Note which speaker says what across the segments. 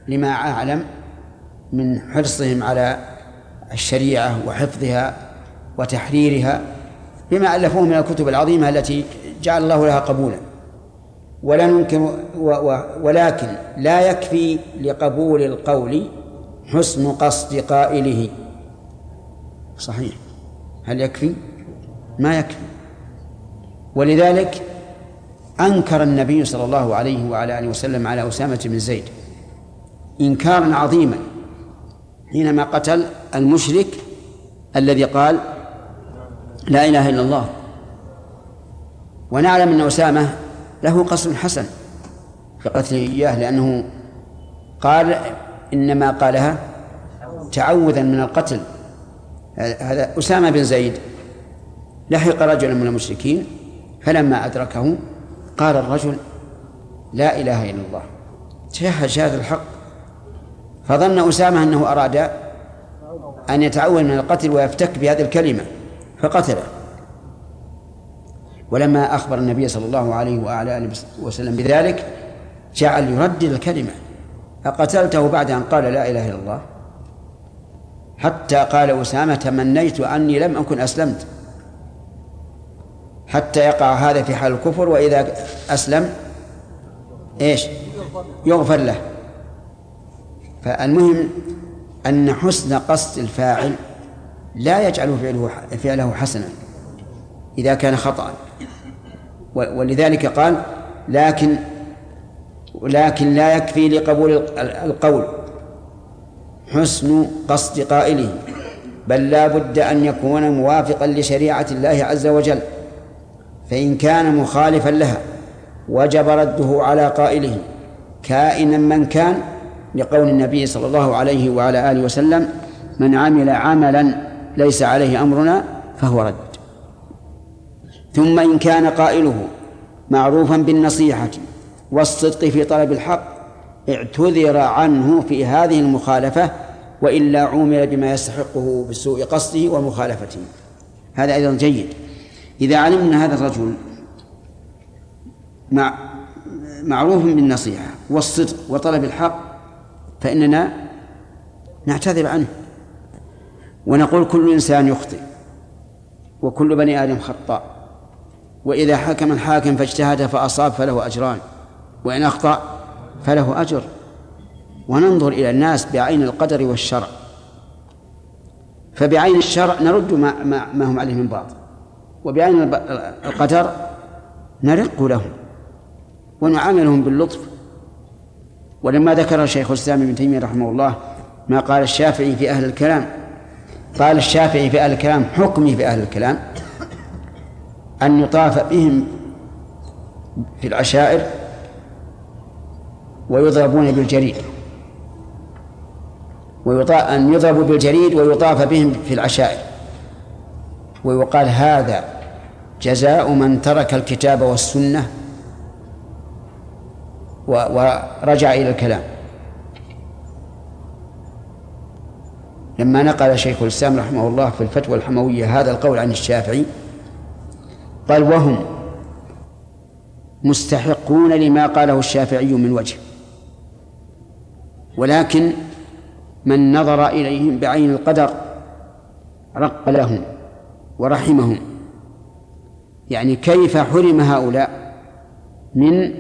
Speaker 1: لما أعلم من حرصهم على الشريعة وحفظها وتحريرها بما ألفوه من الكتب العظيمة التي جعل الله لها قبولا. ولا ننكر ولكن لا يكفي لقبول القول حسن قصد قائله. صحيح، هل يكفي؟ ما يكفي. ولذلك أنكر النبي صلى الله عليه وعلى آله وسلم على أسامة بن زيد إنكارا عظيما حينما قتل المشرك الذي قال لا إله إلا الله. ونعلم أن أسامة له قصد حسن في قتله إياه، لأنه قال إنما قالها تعوذا من القتل. هذا أسامة بن زيد لحق رجلا من المشركين فلما أدركه قال الرجل لا إله إلا الله، شهد شهادة الحق، فظن أسامة أنه أراد أن يتعوذ من القتل ويفتك بهذه الكلمة فقتله. ولما أخبر النبي صلى الله عليه وعلى آله وسلم بذلك جعل يردد الكلمة: أقتلته بعد أن قال لا إله إلا الله؟ حتى قال أسامة: تمنيت أني لم أكن أسلمت، حتى يقع هذا في حال الكفر، وإذا أسلم إيش يغفر له. فالمهم أن حسن قصد الفاعل لا يجعل فعله حسنا إذا كان خطأ. ولذلك قال: لكن لا يكفي لقبول القول حسن قصد قائله، بل لا بد أن يكون موافقا لشريعة الله عز وجل، فإن كان مخالفا لها وجب رده على قائله كائنا من كان، لقول النبي صلى الله عليه وعلى آله وسلم: من عمل عملا ليس عليه أمرنا فهو رد. ثم إن كان قائله معروفا بالنصيحة والصدق في طلب الحق اعتذر عنه في هذه المخالفة، وإلا عومل بما يستحقه بسوء قصده ومخالفته. هذا أيضا جيد. إذا علمنا هذا الرجل معروف بالنصيحة والصدق وطلب الحق فإننا نعتذر عنه ونقول: كل إنسان يخطئ وكل بني آدم خطاء، وإذا حكم الحاكم فاجتهد فأصاب فله أجران، وإن أخطأ فله أجر. وننظر إلى الناس بعين القدر والشرع، فبعين الشرع نرد ما هم عليه من باطل، وبعين القدر نرق لهم ونعاملهم باللطف. ولما ذكر شيخ الإسلام ابن تيمية رحمه الله ما قال الشافعي في أهل الكلام، قال الشافعي في أهل الكلام حكمي في أهل الكلام أن يطاف بهم في العشائر ويضربون بالجريد، أن يضربوا بالجريد ويطاف بهم في العشائر، ويقال: هذا جزاء من ترك الكتاب والسنة ورجع إلى الكلام. لما نقل شيخ الإسلام رحمه الله في الفتوى الحموية هذا القول عن الشافعي قال: وهم مستحقون لما قاله الشافعي من وجه، ولكن من نظر إليهم بعين القدر رق لهم ورحمهم. يعني كيف حرم هؤلاء من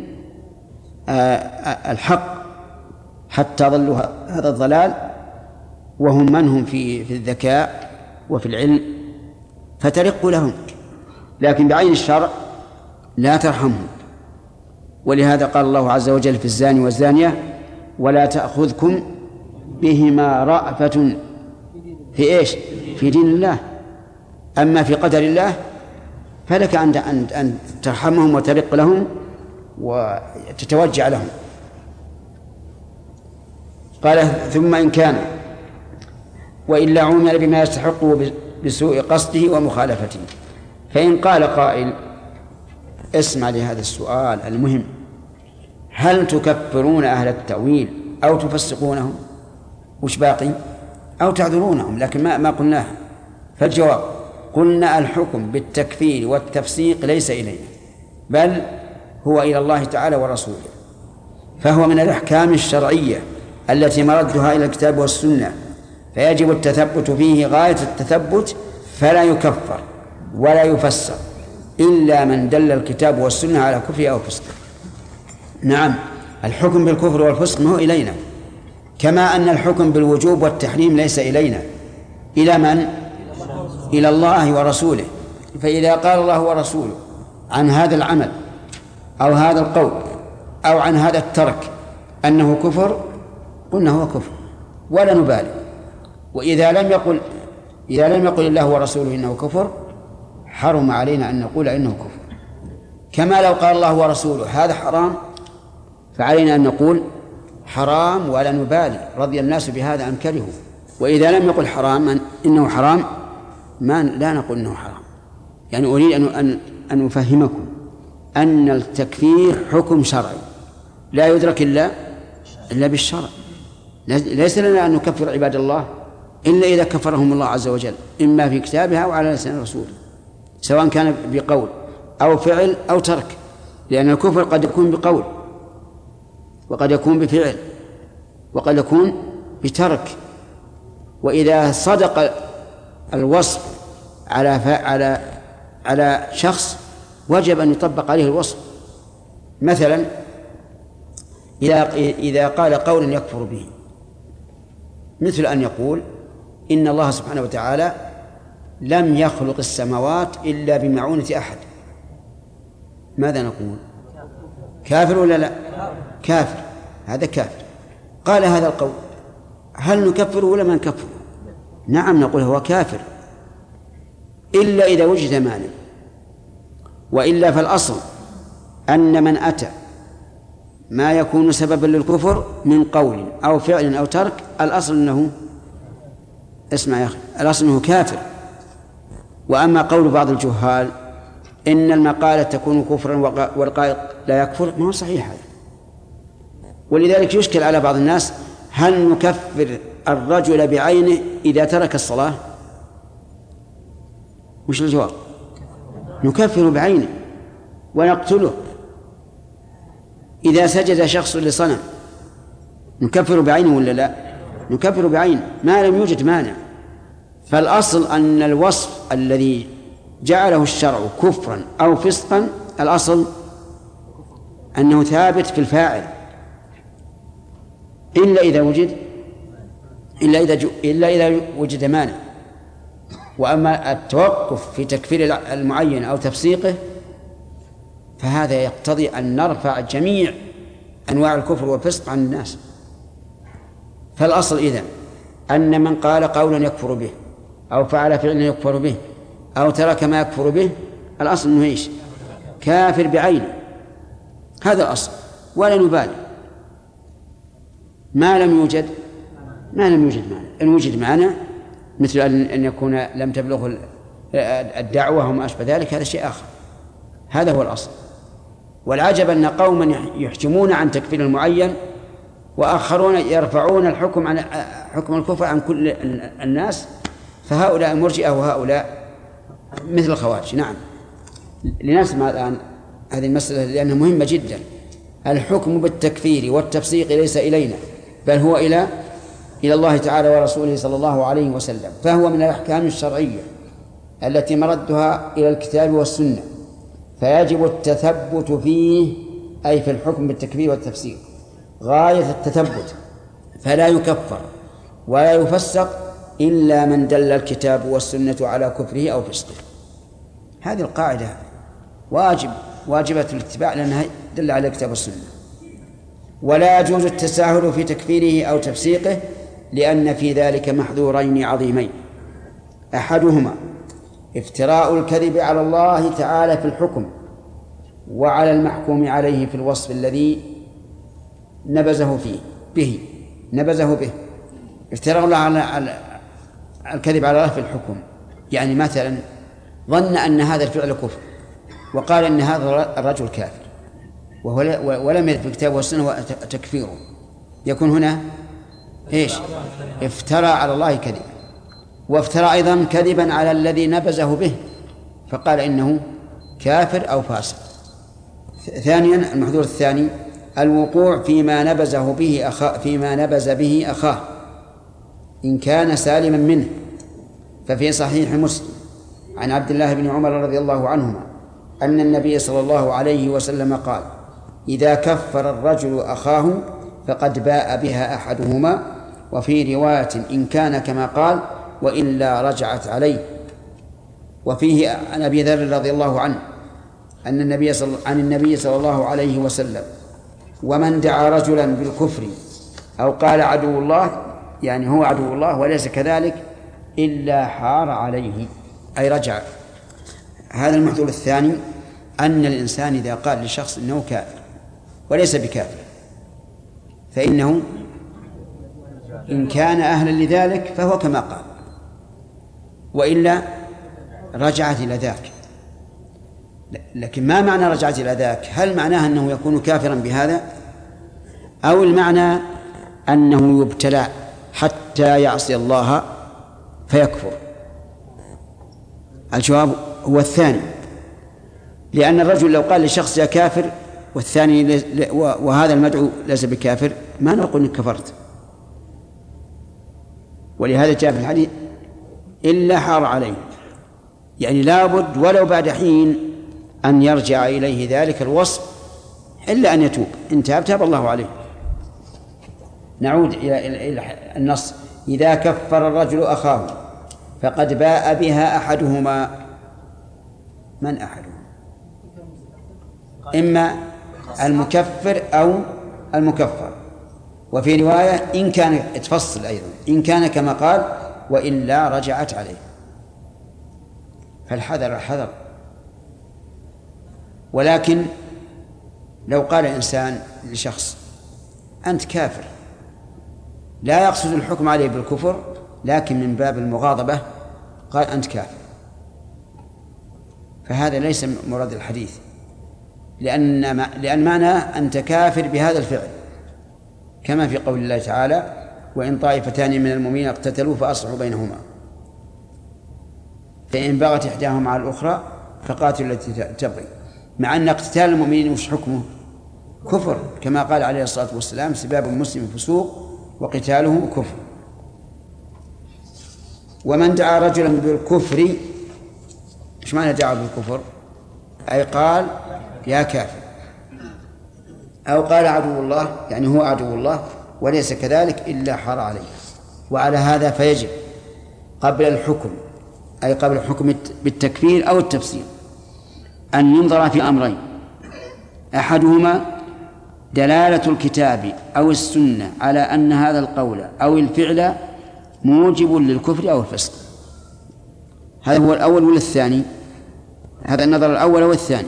Speaker 1: الحق حتى ظلوا هذا الضلال وهم منهم في الذكاء وفي العلم، فترق لهم، لكن بعين الشرع لا ترحمهم. ولهذا قال الله عز وجل في الزاني والزانية: ولا تأخذكم بهما رأفة في إيش؟ في دين الله. أما في قدر الله فلك أن ترحمهم وترق لهم وتتوجع لهم. قال: ثم إن كان وإلا عومل بما يستحقه بسوء قصده ومخالفته. فإن قال قائل: اسمع لهذا السؤال المهم، هل تكفرون أهل التأويل أو تفسقونهم؟ وش باقي؟ أو تعذرونهم؟ لكن ما قلناه. فالجواب: قلنا الحكم بالتكفير والتفسيق ليس إلينا، بل هو إلى الله تعالى ورسوله، فهو من الأحكام الشرعية التي مردها إلى الكتاب والسنة، فيجب التثبت فيه غاية التثبت، فلا يكفر ولا يفسر إلا من دل الكتاب والسنة على كفره أو فسقه. نعم، الحكم بالكفر والفسق ما هو إلينا، كما أن الحكم بالوجوب والتحريم ليس إلينا. إلى من؟ إلى الله ورسوله. فإذا قال الله ورسوله عن هذا العمل أو هذا القول أو عن هذا الترك أنه كفر، قلنا هو كفر ولا نبالي. وإذا لم يقل الله ورسوله إنه كفر، حرم علينا أن نقول إنه كفر. كما لو قال الله ورسوله هذا حرام، فعلينا أن نقول حرام ولا نبالي، رضي الناس بهذا أم كرهوا. وإذا لم يقل حرام إنه حرام، لا نقول إنه حرام. يعني أريد أن أفهمكم أن التكفير حكم شرعي لا يدرك إلا بالشرع. ليس لنا أن نكفر عباد الله إلا إذا كفرهم الله عز وجل، إما في كتابها أو على لسان الرسول، سواء كان بقول أو فعل أو ترك، لأن الكفر قد يكون بقول وقد يكون بفعل وقد يكون بترك. وإذا صدق الوصف على شخص وجب أن يطبق عليه الوصف. مثلا إذا قال قولا يكفر به، مثل أن يقول إن الله سبحانه وتعالى لم يخلق السماوات إلا بمعونة أحد، ماذا نقول؟ كافر ولا لا؟ كافر، هذا كافر. قال هذا القول، هل نكفره ولا ما نكفره؟ نعم، نقول هو كافر إلا إذا وجد مانع. وإلا فالأصل أن من أتى ما يكون سببا للكفر من قول أو فعل أو ترك، الأصل أنه، اسمع يا أخي، الأصل أنه كافر. وأما قول بعض الجهال إن المقالة تكون كفرا والقائل لا يكفر، ما هو صحيح هذا. ولذلك يشكل على بعض الناس، هل نكفر الرجل بعينه إذا ترك الصلاة؟ مش الجواب؟ نكفر بعينه ونقتله. إذا سجد شخص لصنم نكفر بعينه ولا لا؟ نكفر بعينه ما لم يوجد مانع. فالأصل أن الوصف الذي جعله الشرع كفرا أو فسقا، الأصل أنه ثابت في الفاعل إلا إذا وجد مانع. وأما التوقف في تكفير المعين أو تفسيقه فهذا يقتضي أن نرفع جميع أنواع الكفر والفسق عن الناس. فالأصل إذن أن من قال قولا يكفر به أو فعل فعلا يكفر به أو ترك ما يكفر به، الأصل أنه إيش؟ كافر بعينه، هذا الأصل، ولا نبالي ما لم يوجد مانع. إن وجد مانع مثل أن يكون لم تبلغه الدعوة وما أشبه ذلك، هذا شيء آخر. هذا هو الأصل. والعجب أن قوما يحجمون عن تكفير المعين وآخرون يرفعون الحكم عن حكم الكفر عن كل الناس، فهؤلاء مرجئة وهؤلاء مثل الخوارج. نعم، لنسمع الآن هذه المسألة لأنها مهمة جدا. الحكم بالتكفير والتفسيق ليس إلينا، بل هو إلى الله تعالى ورسوله صلى الله عليه وسلم، فهو من الأحكام الشرعية التي مردها إلى الكتاب والسنة، فيجب التثبت فيه، أي في الحكم بالتكفير والتفسيق غاية التثبت، فلا يكفر ولا يفسق إلا من دل الكتاب والسنة على كفره أو فسقه. هذه القاعدة واجبة الاتباع لأنها دل على الكتاب والسنة. ولا يجوز التساهل في تكفيره أو تفسيقه، لأن في ذلك محذورين عظيمين: أحدهما افتراء الكذب على الله تعالى في الحكم وعلى المحكوم عليه في الوصف الذي نبذه به. افتراء الله على الكذب على الله في الحكم، يعني مثلا ظن أن هذا الفعل كفر وقال أن هذا الرجل كافر ولم يرد في الكتاب والسنة تكفيره، يكون هنا إيش؟ افترى على الله كذبا، وافترى أيضا كذبا على الذي نبذه به فقال إنه كافر أو فاسق. ثانيا المحذور الثاني الوقوع فيما نبذ به أخاه إن كان سالما منه. ففي صحيح مسلم عن عبد الله بن عمر رضي الله عنهما أن النبي صلى الله عليه وسلم قال: إذا كفر الرجل أخاه فقد باء بها أحدهما. وفي رواية: إن كان كما قال وإلا رجعت عليه. وفيه عن أبي ذر رضي الله عنه أن النبي صلى الله عليه وسلم: ومن دعا رجلا بالكفر أو قال عدو الله، يعني هو عدو الله وليس كذلك، إلا حار عليه، أي رجع. هذا المحذور الثاني، أن الإنسان إذا قال لشخص إنه كافر وليس بكافر فإنه إن كان أهلا لذلك فهو كما قال، وإلا رجعت إلى ذاك. لكن ما معنى رجعت إلى ذاك؟ هل معناها أنه يكون كافرا بهذا، أو المعنى أنه يبتلى حتى يعصي الله فيكفر؟ الجواب هو الثاني، لأن الرجل لو قال لشخص يا كافر والثاني وهذا المدعو ليس بكافر، ما نقول إنك كفرت. ولهذا جاء في الحديث: إلا حار عليه، يعني لابد ولو بعد حين أن يرجع إليه ذلك الوصف، إلا أن يتوب. إن تاب تاب الله عليه. نعود إلى النص: إذا كفر الرجل أخاه فقد باء بها أحدهما. من أحدهما؟ إما المكفر أو المكفر. وفي رواية إن كان، تفصل أيضا، إن كان كما قال وإلا رجعت عليه. فالحذر الحذر. ولكن لو قال إنسان لشخص أنت كافر، لا يقصد الحكم عليه بالكفر، لكن من باب المغاضبة قال أنت كافر، فهذا ليس مراد الحديث، لأن معناه أنت كافر بهذا الفعل، كما في قول الله تعالى: وإن طائفتان من المؤمنين اقتتلوا فأصلحوا بينهما فإن بغت إحداهما على الأخرى فقاتلوا التي تبغي. مع أن اقتتال المؤمنين وش حكمه؟ كفر، كما قال عليه الصلاة والسلام: سباب المسلم فسوق وقتاله كفر. ومن دعا رجلا بالكفر، ايش معنى دعا بالكفر؟ أي قال يا كافر، أو قال عدو الله، يعني هو عدو الله وليس كذلك، إلا حار عليه. وعلى هذا فيجب قبل الحكم، أي قبل الحكم بالتكفير أو التفسير، أن ينظر في أمرين: أحدهما دلالة الكتاب أو السنة على أن هذا القول أو الفعل موجب للكفر أو الفسق. هذا هو الأول ولا الثاني؟ هذا النظر الأول والثاني.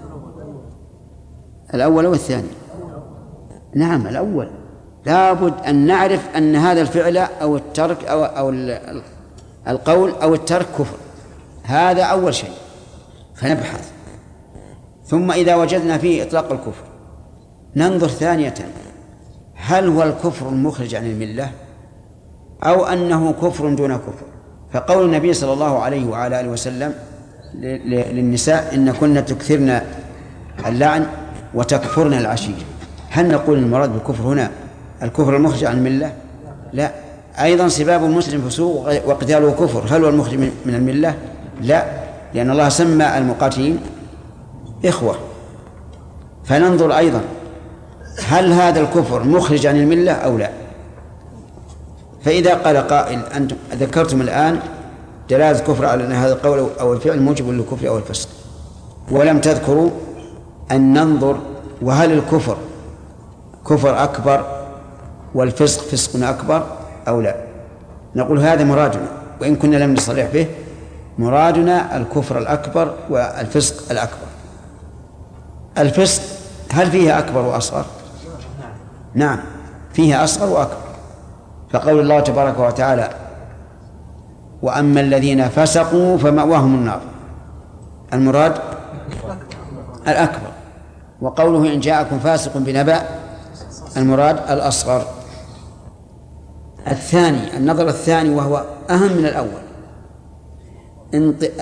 Speaker 1: الأول والثاني. نعم الأول. لابد أن نعرف أن هذا الفعل أو الترك أو القول أو الترك كفر، هذا أول شيء، فنبحث. ثم إذا وجدنا فيه إطلاق الكفر ننظر ثانية: هل هو الكفر المخرج عن الملة أو أنه كفر دون كفر؟ فقول النبي صلى الله عليه وعلى آله وسلم للنساء: إن كنا تكثرن اللعن وتكفرن العشير، هل نقول المراد بالكفر هنا الكفر المخرج عن الملة؟ لا. أيضا سباب المسلم فسوق وقتاله كفر، هل هو المخرج من الملة؟ لا، لأن الله سمى المقاتلين إخوة. فننظر أيضا هل هذا الكفر مخرج عن الملة أو لا. فإذا قال قائل: أنتم ذكرتم الآن دلالة الكفر على أن هذا القول أو الفعل موجب للكفر أو الفسق، ولم تذكروا أن ننظر وهل الكفر كفر أكبر والفسق فسق أكبر أو لا. نقول هذا مرادنا، وإن كنا لم نصرح به، مرادنا الكفر الأكبر والفسق الأكبر. الفسق هل فيه أكبر وأصغر؟ نعم فيه أصغر وأكبر. فقول الله تبارك وتعالى: وأما الذين فسقوا فمأواهم النار، المراد الأكبر. وقوله: إن جاءكم فاسق بنبأ، المراد الأصغر. الثاني، النظر الثاني وهو أهم من الأول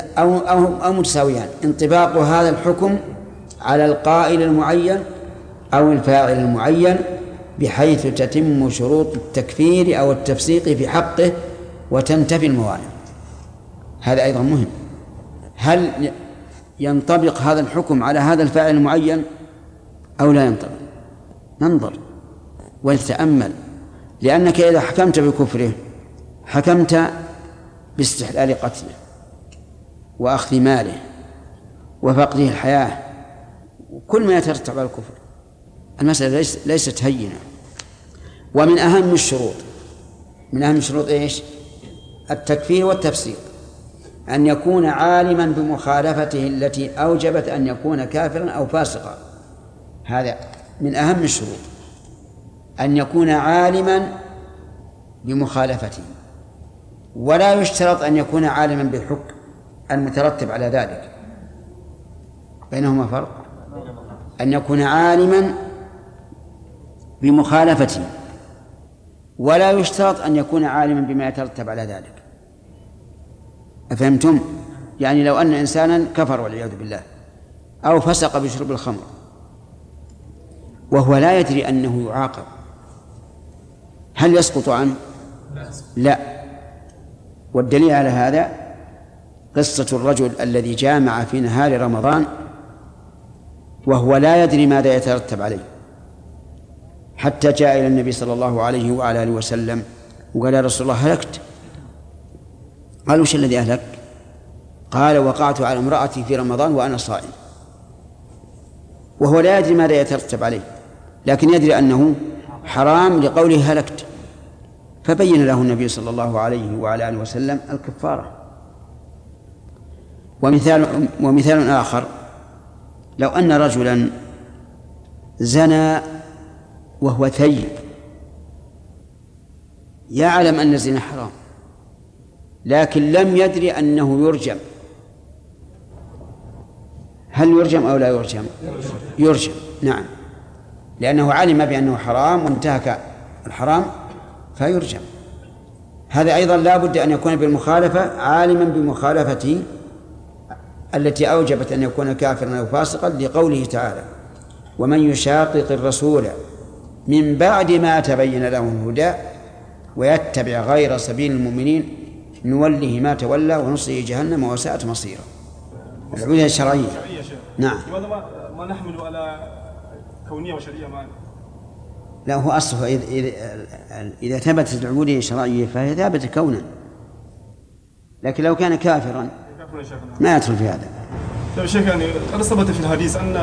Speaker 1: أو متساويان: انطباق هذا الحكم على القائل المعين أو الفاعل المعين بحيث تتم شروط التكفير أو التفسيق في حقه وتنتفي الموانع. هذا أيضا مهم. هل ينطبق هذا الحكم على هذا الفاعل المعين أو لا ينطبق؟ ننظر ونتأمل، لأنك إذا حكمت بكفره حكمت باستحلال قتله وأخذ ماله وفقده الحياة وكل ما يترتب على الكفر. المسألة ليست هينة. ومن أهم الشروط إيش؟ التكفير والتفسيق، أن يكون عالما بمخالفته التي أوجبت أن يكون كافرا أو فاسقا. هذا من أهم الشروط، أن يكون عالما بمخالفته، ولا يشترط أن يكون عالما بالحكم المترتب على ذلك، بينهما فرق. أن يكون عالما بمخالفته، ولا يشترط أن يكون عالما بما يترتب على ذلك. أفهمتم؟ يعني لو أن إنسانا كفر والعياذ بالله أو فسق بشرب الخمر وهو لا يدري أنه يعاقب، هل يسقط عنه؟ لا. والدليل على هذا قصة الرجل الذي جامع في نهار رمضان وهو لا يدري ماذا يترتب عليه، حتى جاء إلى النبي صلى الله عليه وعلى آله وسلم وقال: يا رسول الله هلكت. قال: وش الذي أهلك؟ قال: وقعت على امرأتي في رمضان وأنا صائم. وهو لا يدري ماذا يترتب عليه، لكن يدري أنه حرام لقوله هلكت، فبين له النبي صلى الله عليه وعلى آله وسلم الكفارة. ومثال آخر: لو أن رجلا زنى وهو ثيب، يعلم أن الزنا حرام لكن لم يدري أنه يرجم، هل يرجم أو لا يرجم؟ يرجم، نعم، لأنه علم بأنه حرام وانتهك الحرام فيرجم. هذا أيضا لا بد أن يكون بالمخالفة، عالما بمخالفته التي أوجبت أن يكون كافرا أو فاسقا، لقوله تعالى: ومن يشاقق الرسول من بعد ما تبين له الهدى ويتبع غير سبيل المؤمنين نوله ما تولى ونصله جهنم وساءت مصيرا. العبودية الشرعية. نعم.
Speaker 2: لماذا ما نحمل على كونية وشرعية معا؟
Speaker 1: لا، هو أصله إذا ثبتت العبودية الشرعية فهي ثابتة كونا، لكن لو كان كافرا ما يدخل في هذا.
Speaker 2: يا شيخ، يعني قد ثبت في الحديث أن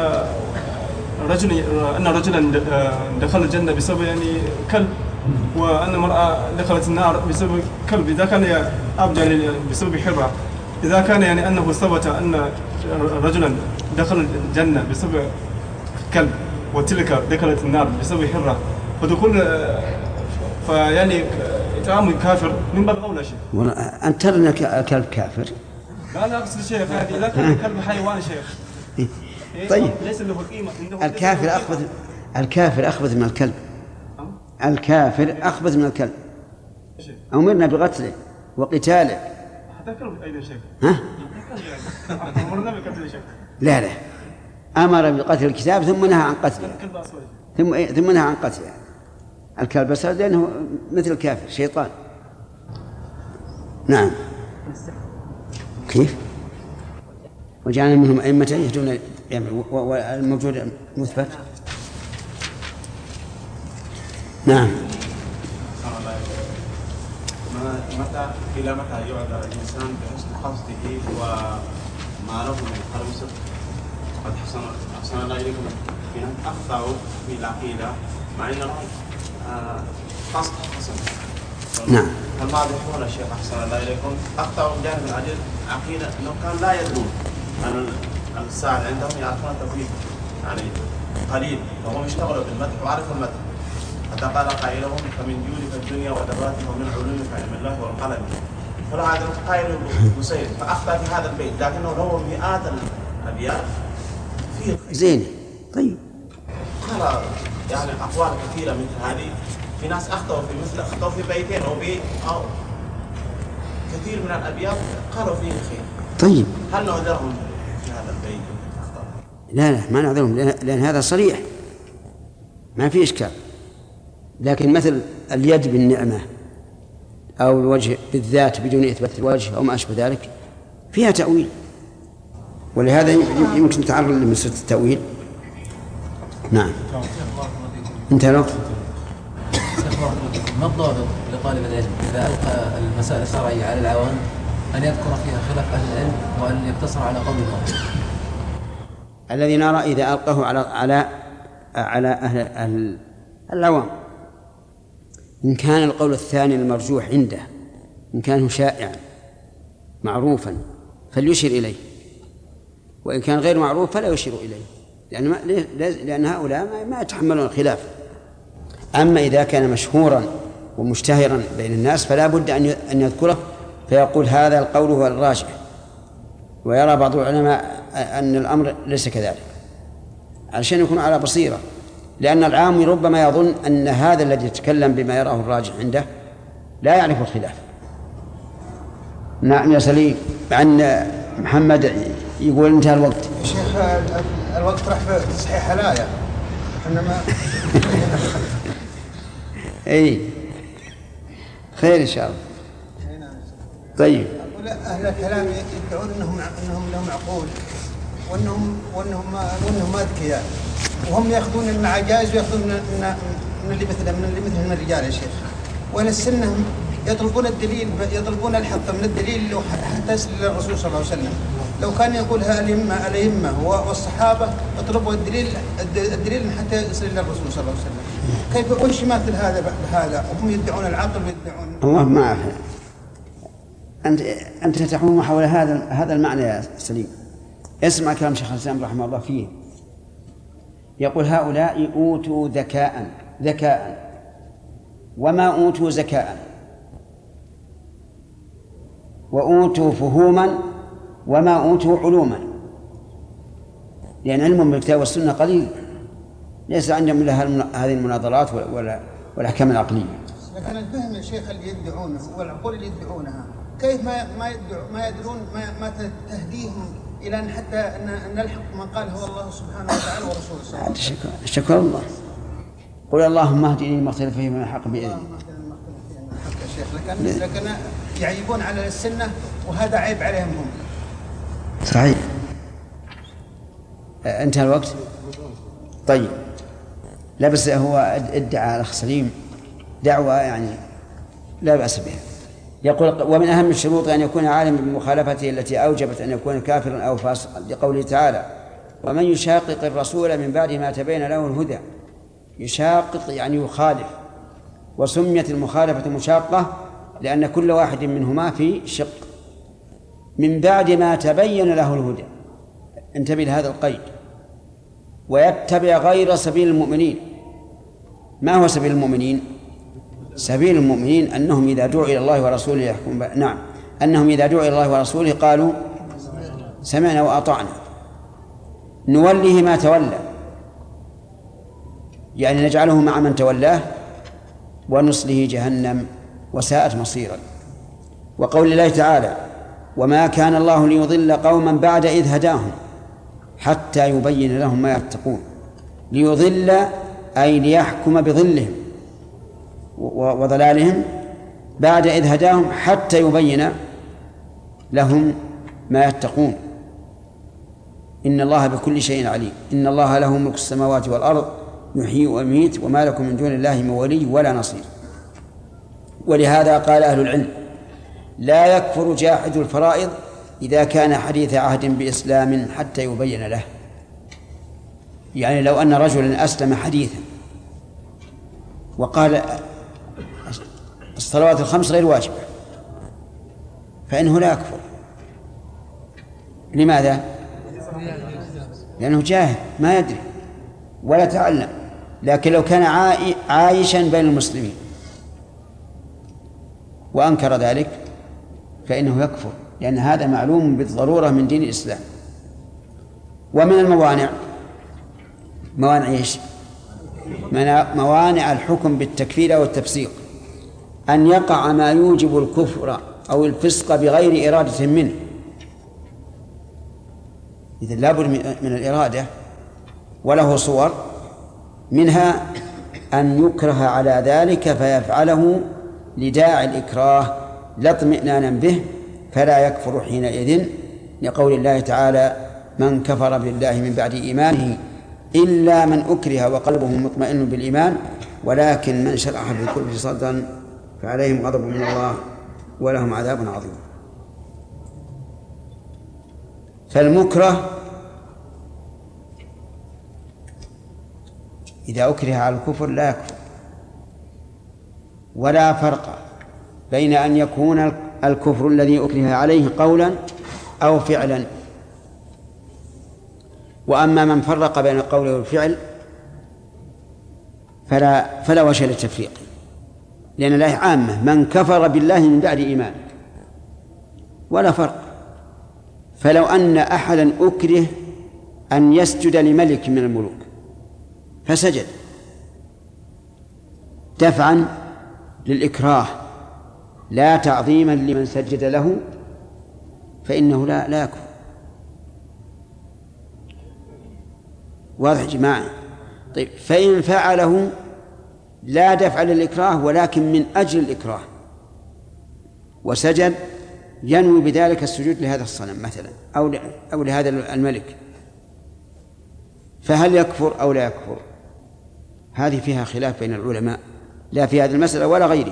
Speaker 2: رجلا دخل الجنة بسبب يعني كلب، وأن امرأة دخلت النار بسبب كلب. إذا كان أبجل بسبب حرة، إذا كان يعني أنه ثبت أن رجلا دخل الجنة بسبب كلب وتلك دخلت النار بسبب حرة، فدخول فيعني إطعام كافر من باب أولى. شيء
Speaker 1: أنت ترى أن الكلب كافر؟
Speaker 2: لا أنا أقصد شيخ، يعني إذا كان الكلب حيوان شيخ
Speaker 1: طيب
Speaker 2: ليس له قيمة.
Speaker 1: الكافر أخبث من الكلب. الكافر أخبث من الكلب. أمرنا بقتله وقتاله.
Speaker 2: حتى الكلب أيضا شيخ.
Speaker 1: ها؟
Speaker 2: أمرنا بقتله شيخ.
Speaker 1: لا أمر بقتل الكتاب ثم نهى عن قتله. ثم نهى عن قتله. الكلب أسود لأنه مثل الكافر شيطان. نعم. كيف؟ وجعلنا منهم أئمة يهدون والموجود مثبت. نعم.
Speaker 3: إلى متى يعذر الإنسان بحسن قصده وما له من خلوص؟ قد أحسن الله إليكم بأن أخطأوا في العقيدة مع أنه قصد حسن.
Speaker 1: نعم.
Speaker 3: الماضحون الشيخ أحسن الله إليكم أخطأوا جانب العقيدة أنه كان لا يدرون عن الساعة عندهم، يعرفون التوحيد يعني قليل، فهم اشتغلوا بالمدح وعرفوا المدح، حتى قال قائلهم: فمن جودك الدنيا ودراتها ومن علومك علم الله والقلم. فهذا قائل بسيط فأخطأ في هذا البيت، لكنه له مئات الأبيات فيه
Speaker 1: زين. طيب
Speaker 3: قال يعني أقوال كثيرة مثل هذه. في ناس أخطأوا في مثل أخطأوا في بيتين أو بيت أو كثير من الأبيات قالوا فيه خير.
Speaker 1: طيب
Speaker 3: هل نعذرهم في هذا البيت؟
Speaker 1: لا ما نعذرهم، لأن هذا صريح ما في إشكال. لكن مثل اليد بالنعمة أو الوجه بالذات بدون إثبات الوجه أو ما أشبه ذلك فيها تأويل، ولهذا يمكن تعرض لمسألة التأويل. نعم. انتهى الوقت.
Speaker 4: ما الضابط لطالب العلم إذا ألقى المسائل الشرعية على العوام أن يذكر فيها خلاف أهل العلم وأن يقتصر على قول الله؟
Speaker 1: الذي نرى إذا ألقاه على أهل العوام، إن كان القول الثاني المرجوح عنده، إن كان شائعا معروفا فليشر إليه، وإن كان غير معروف فلا يشير إليه، لأن هؤلاء ما يتحملون الخلاف. أما إذا كان مشهورا ومشتهرا بين الناس فلا بد أن يذكره، فيقول هذا القول هو الراجح. ويرى بعض العلماء أن الأمر ليس كذلك، علشان يكون على بصيرة، لأن العام ربما يظن أن هذا الذي يتكلم بما يراه الراجح عنده لا يعرف الخلاف. نعم يا سليم. عن محمد يقول انتهى الوقت.
Speaker 5: شيخ الوقت راح في تصحيح الآية، احنا ما
Speaker 1: اي خير ان شاء الله. طيب.
Speaker 5: أهل الكلام يدعون انهم لهم عقول وانهم اذكياء، وهم ياخذون المعاجز وياخذون من اللي مثلهم الرجال يا شيخ. وأهل السنة يطلبون الدليل، يطلبون الحق من الدليل حتى يصل إلى الرسول صلى الله عليه وسلم. لو كان يقولها الأئمة والصحابة يطلبوا الدليل حتى يصل إلى الرسول صلى الله عليه وسلم. كيف وش يماثل هذا بهذا وهم يدعون العقل ويدعون
Speaker 1: الله معه. أنت تتحوم حول هذا المعنى يا سليم. اسمع كلام شيخ الإسلام رحمه الله فيه، يقول هؤلاء أوتوا ذكاء وما أوتوا زكاء، وأوتوا فهوما وما أوتوا علوما، لأن علمهم بالكتاب والسنة قليل، ليس عندهم إلا هذه المناظرات والأحكام العقلية.
Speaker 5: لكن الفهم يا شيخ اللي يدعونه والعقول اللي يدعونها كيف ما يدرون ما تهديهم إلى أن حتى أن نلحق ما قال هو الله سبحانه وتعالى ورسوله صلى الله عليه وسلم.
Speaker 1: شكر الله. قل اللهم اهدني لما اختلف فيه من الحق بإذنك.
Speaker 5: لكن يعيبون على السنة وهذا عيب عليهم هم.
Speaker 1: صحيح. انتهى الوقت. طيب. لا بس هو ادعى الأخ سليم دعوة يعني لا بأس بها. يقول ومن أهم الشروط أن يكون عالما بمخالفته التي أوجبت أن يكون كافرا أو فاسقا، لقوله تعالى ومن يشاقق الرسول من بعد ما تبين له الهدى. يشاقق يعني يخالف، وسميت المخالفة مشاقة لأن كل واحد منهما في شق. من بعد ما تبين له الهدى، انتبه لهذا القيد، ويتبع غير سبيل المؤمنين. ما هو سبيل المؤمنين؟ سبيل المؤمنين أنهم إذا دعوا إلى الله ورسوله يحكم نعم، أنهم إذا دعوا إلى الله ورسوله قالوا سمعنا وأطعنا نوله ما تولى، يعني نجعله مع من تولاه ونصله جهنم وساءت مصيرا. وقول الله تعالى وما كان الله ليضل قوما بعد إذ هداهم حتى يبين لهم ما يتقون. ليضل أي ليحكم بظلهم وضلالهم بعد إذ هداهم حتى يبين لهم ما يتقون. إن الله بكل شيء عليم. إن الله له ملك السماوات والأرض يحيي ويميت وما لكم من دون الله من ولي ولا نصير. ولهذا قال أهل العلم لا يكفر جاحد الفرائض إذا كان حديث عهد بإسلام حتى يبين له. يعني لو أن رجلا أسلم حديثا وقال الصلوات الخمس غير واجبة فإنه لا يكفر. لماذا؟ لأنه جاهل ما يدري ولا تعلم. لكن لو كان عايشا بين المسلمين وأنكر ذلك فإنه يكفر، لأن هذا معلوم بالضرورة من دين الإسلام. ومن الموانع موانع إيش؟ موانع الحكم بالتكفير أو التفسيق أن يقع ما يوجب الكفر أو الفسق بغير إرادة منه. إذن لابد من الإرادة، وله صور منها أن يكره على ذلك فيفعله لداعي الإكراه لا اطمئنانا به فلا يكفر حينئذ، لقول الله تعالى: من كفر بالله من بعد إيمانه إلا من أكره وقلبه مطمئن بالإيمان ولكن من شرح بالكفر صدرا فعليهم غضب من الله ولهم عذاب عظيم. فالمكره إذا أكره على الكفر لا يكفر، ولا فرق بين أن يكون الكفر الذي أكره عليه قولا أو فعلا. وأما من فرق بين القول والفعل فلا وجه للتفريق، لأن الآية عامة: من كفر بالله من بعد إيمان، ولا فرق. فلو أن أحدا أكره أن يسجد لملك من الملوك فسجد دفعا للإكراه لا تعظيما لمن سجد له فإنه لا يكفر. واضح يا جماعة؟ طيب، فإن فعله لا دفع للإكراه ولكن من أجل الإكراه وسجد ينوي بذلك السجود لهذا الصنم مثلا أو لهذا الملك، فهل يكفر أو لا يكفر؟ هذه فيها خلاف بين العلماء، لا في هذه المسألة ولا غيرها.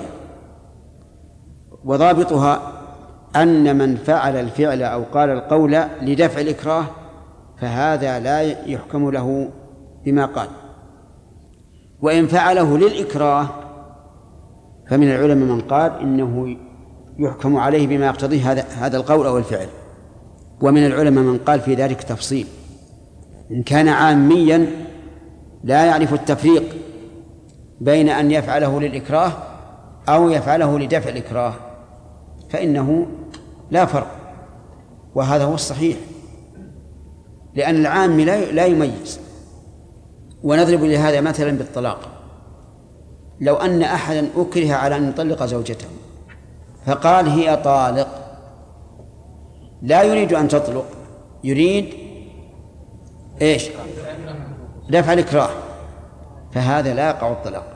Speaker 1: وضابطها أن من فعل الفعل أو قال القول لدفع الإكراه فهذا لا يحكم له بما قال، وإن فعله للإكراه فمن العلماء من قال إنه يحكم عليه بما يقتضيه هذا القول أو الفعل. ومن العلماء من قال في ذلك تفصيل: إن كان عاميا لا يعرف التفريق بين أن يفعله للإكراه أو يفعله لدفع الإكراه فإنه لا فرق، وهذا هو الصحيح، لأن العام لا يميز. ونضرب لهذا مثلا بالطلاق: لو أن أحدا أكره على أن يطلق زوجته فقال هي طالق، لا يريد أن تطلق، يريد إيش؟ دفع الإكراه، فهذا لا يقع الطلاق.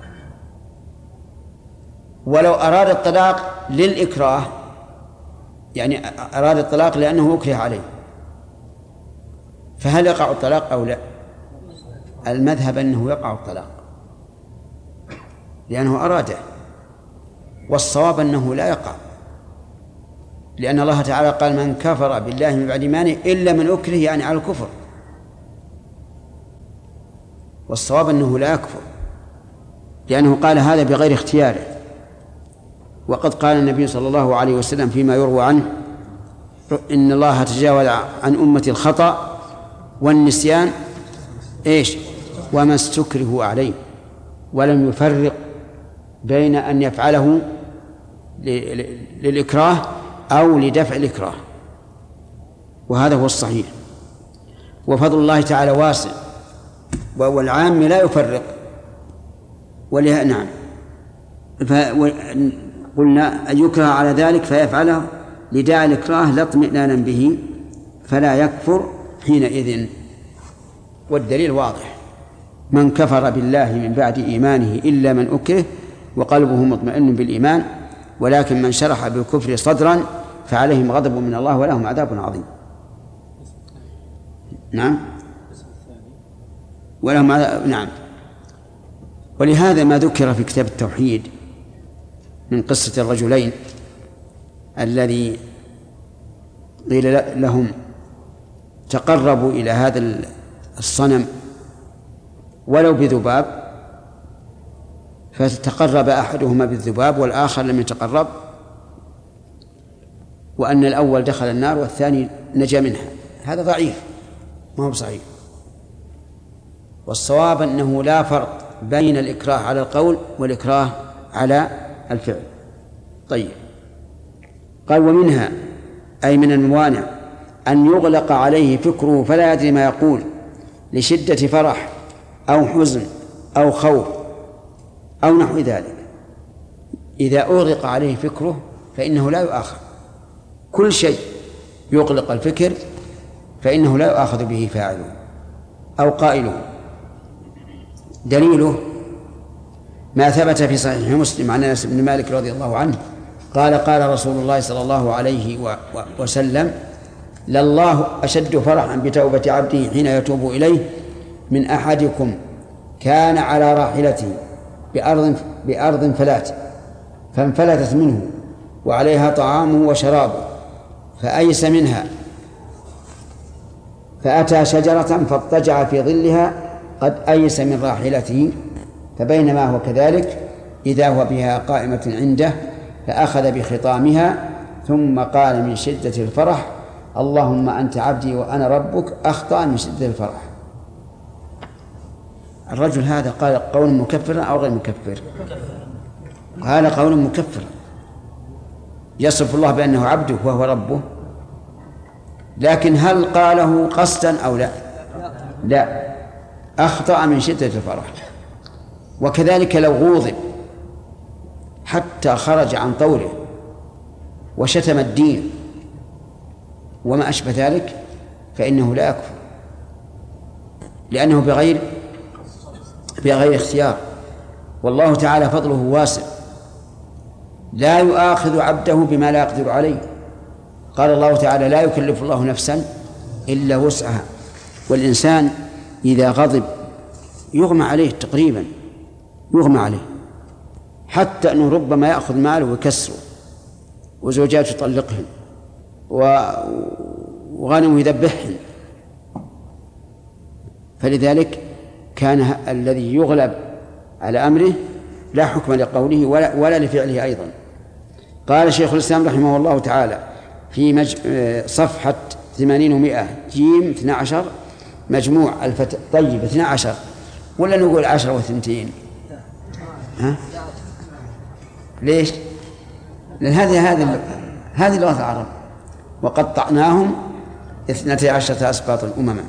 Speaker 1: ولو أراد الطلاق للإكراه، يعني أراد الطلاق لأنه أكره عليه، فهل يقع الطلاق أو لا؟ المذهب أنه يقع الطلاق لأنه أراده، والصواب أنه لا يقع، لأن الله تعالى قال: من كفر بالله من بعد إيمانه إلا من أكره، يعني على الكفر. والصواب أنه لا يكفر لأنه قال هذا بغير اختياره. وقد قال النبي صلى الله عليه وسلم فيما يروى عنه: إن الله تجاوز عن أمتي الخطأ والنسيان إيش وما استكرهوا عليه، ولم يفرق بين أن يفعله للإكراه أو لدفع الإكراه، وهذا هو الصحيح. وفضل الله تعالى واسع، والعام لا يفرق نعم. قلنا أن يكره على ذلك فيفعله لداعي الإكراه لا اطمئنانا به فلا يكفر حينئذ. والدليل واضح: من كفر بالله من بعد إيمانه إلا من أكره وقلبه مطمئن بالإيمان ولكن من شرح بالكفر صدرا فعليهم غضب من الله ولهم عذاب عظيم. نعم، ولهم عذاب. نعم. ولهذا ما ذكر في كتاب التوحيد من قصة الرجلين الذي قيل لهم تقربوا إلى هذا الصنم ولو بذباب، فتقرب أحدهما بالذباب والآخر لم يتقرب، وأن الأول دخل النار والثاني نجا منها. هذا ضعيف، ما هو صحيح. والصواب أنه لا فرق بين الإكراه على القول والإكراه على الفعل. طيب، قال: ومنها أي من الموانع أن يغلق عليه فكره فلا يدري ما يقول لشدة فرح أو حزن أو خوف أو نحو ذلك. إذا أغلق عليه فكره فإنه لا يؤاخذ، كل شيء يغلق الفكر فإنه لا يؤاخذ به فاعله أو قائله. دليله ما ثبت في صحيح مسلم عن أنس بن مالك رضي الله عنه قال قال رسول الله صلى الله عليه وسلم: لله أشد فرحا بتوبة عبده حين يتوب إليه من أحدكم كان على راحلته بأرض فلات فانفلتت منه وعليها طعامه وشرابه فأيس منها فأتى شجرة فاضطجع في ظلها قد أيس من راحلته فبينما هو كذلك إذا هو بها قائمة عنده فأخذ بخطامها ثم قال من شدة الفرح: اللهم أنت عبدي وأنا ربك، أخطأ من شدة الفرح. الرجل هذا قال قول مكفر أو غير مكفر؟ قال قول مكفر، يصف الله بأنه عبده وهو ربه، لكن هل قاله قصدا أو لا؟ لا، أخطأ من شدة الفرح. وكذلك لو غوضب حتى خرج عن طوره وشتم الدين وما أشبه ذلك فإنه لا يكفر، لأنه بغير اختيار، والله تعالى فضله واسع لا يؤاخذ عبده بما لا يقدر عليه. قال الله تعالى: لا يكلف الله نفسا إلا وسعها. والإنسان إذا غضب يغمى عليه، تقريبا يغمى عليه، حتى أنه ربما يأخذ ماله ويكسره وزوجاته يطلقهن وغنمه يذبحهن. فلذلك كان الذي يغلب على أمره لا حكم لقوله ولا لفعله أيضا. قال شيخ الإسلام رحمه الله تعالى في صفحة 800 جيم 12 مجموع طيب 12 ولا نقول 10 و2؟ ها؟ ليش؟ لأن هذه لغة العرب، وقطعناهم 12 أسباطا أمما.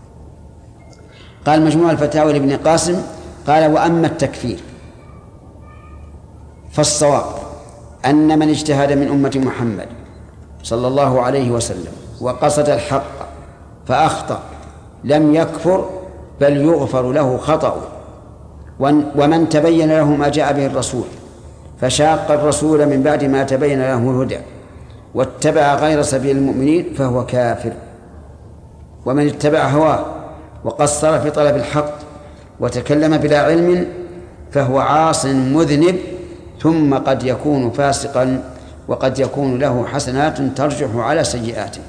Speaker 1: قال مجموع الفتاوى لابن قاسم قال: وأما التكفير فالصواب أن من اجتهد من أمة محمد صلى الله عليه وسلم وقصد الحق فأخطأ لم يكفر بل يغفر له خطأه. ومن تبين له ما جاء به الرسول فشاق الرسول من بعد ما تبين له الهدى واتبع غير سبيل المؤمنين فهو كافر. ومن اتبع هواه وقصر في طلب الحق وتكلم بلا علم فهو عاص مذنب، ثم قد يكون فاسقا وقد يكون له حسنات ترجح على سيئاته.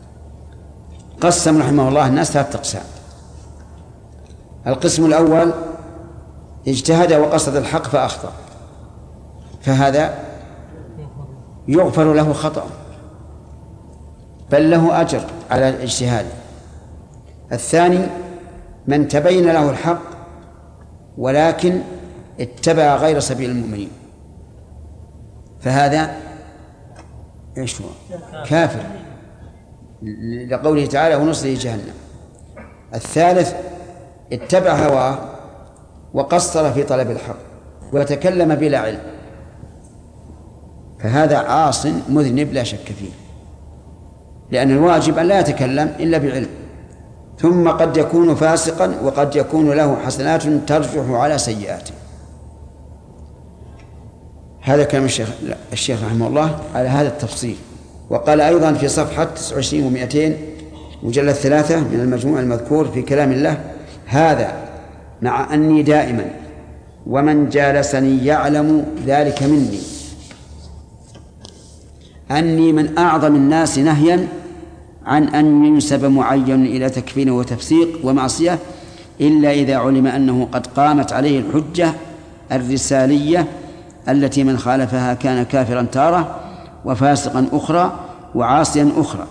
Speaker 1: قسم رحمه الله الناس 3 أقسام. القسم الأول: اجتهد وقصد الحق فأخطأ، فهذا يغفر له خطأ بل له أجر على الاجتهاد. الثاني: من تبين له الحق ولكن اتبع غير سبيل المؤمنين فهذا ايش هو؟ كافر، لقوله تعالى: ونصله جهنم. الثالث: اتبع هواه وقصر في طلب الحق وتكلم بلا علم فهذا عاص مذنب لا شك فيه، لأن الواجب أن لا يتكلم إلا بعلم. ثم قد يكون فاسقا وقد يكون له حسنات ترجح على سيئاته. هذا كلام الشيخ رحمه الله على هذا التفصيل. وقال أيضا في صفحة 29 و200 مجلد 3 من المجموع المذكور في كلام الله: هذا مع أني دائما ومن جالسني يعلم ذلك مني أني من أعظم الناس نهيا عن أن ينسب معين إلى تكفير وتفسيق ومعصية إلا إذا علم أنه قد قامت عليه الحجة الرسالية التي من خالفها كان كافرا تارة وفاسقا أخرى وعاصيا أخرى.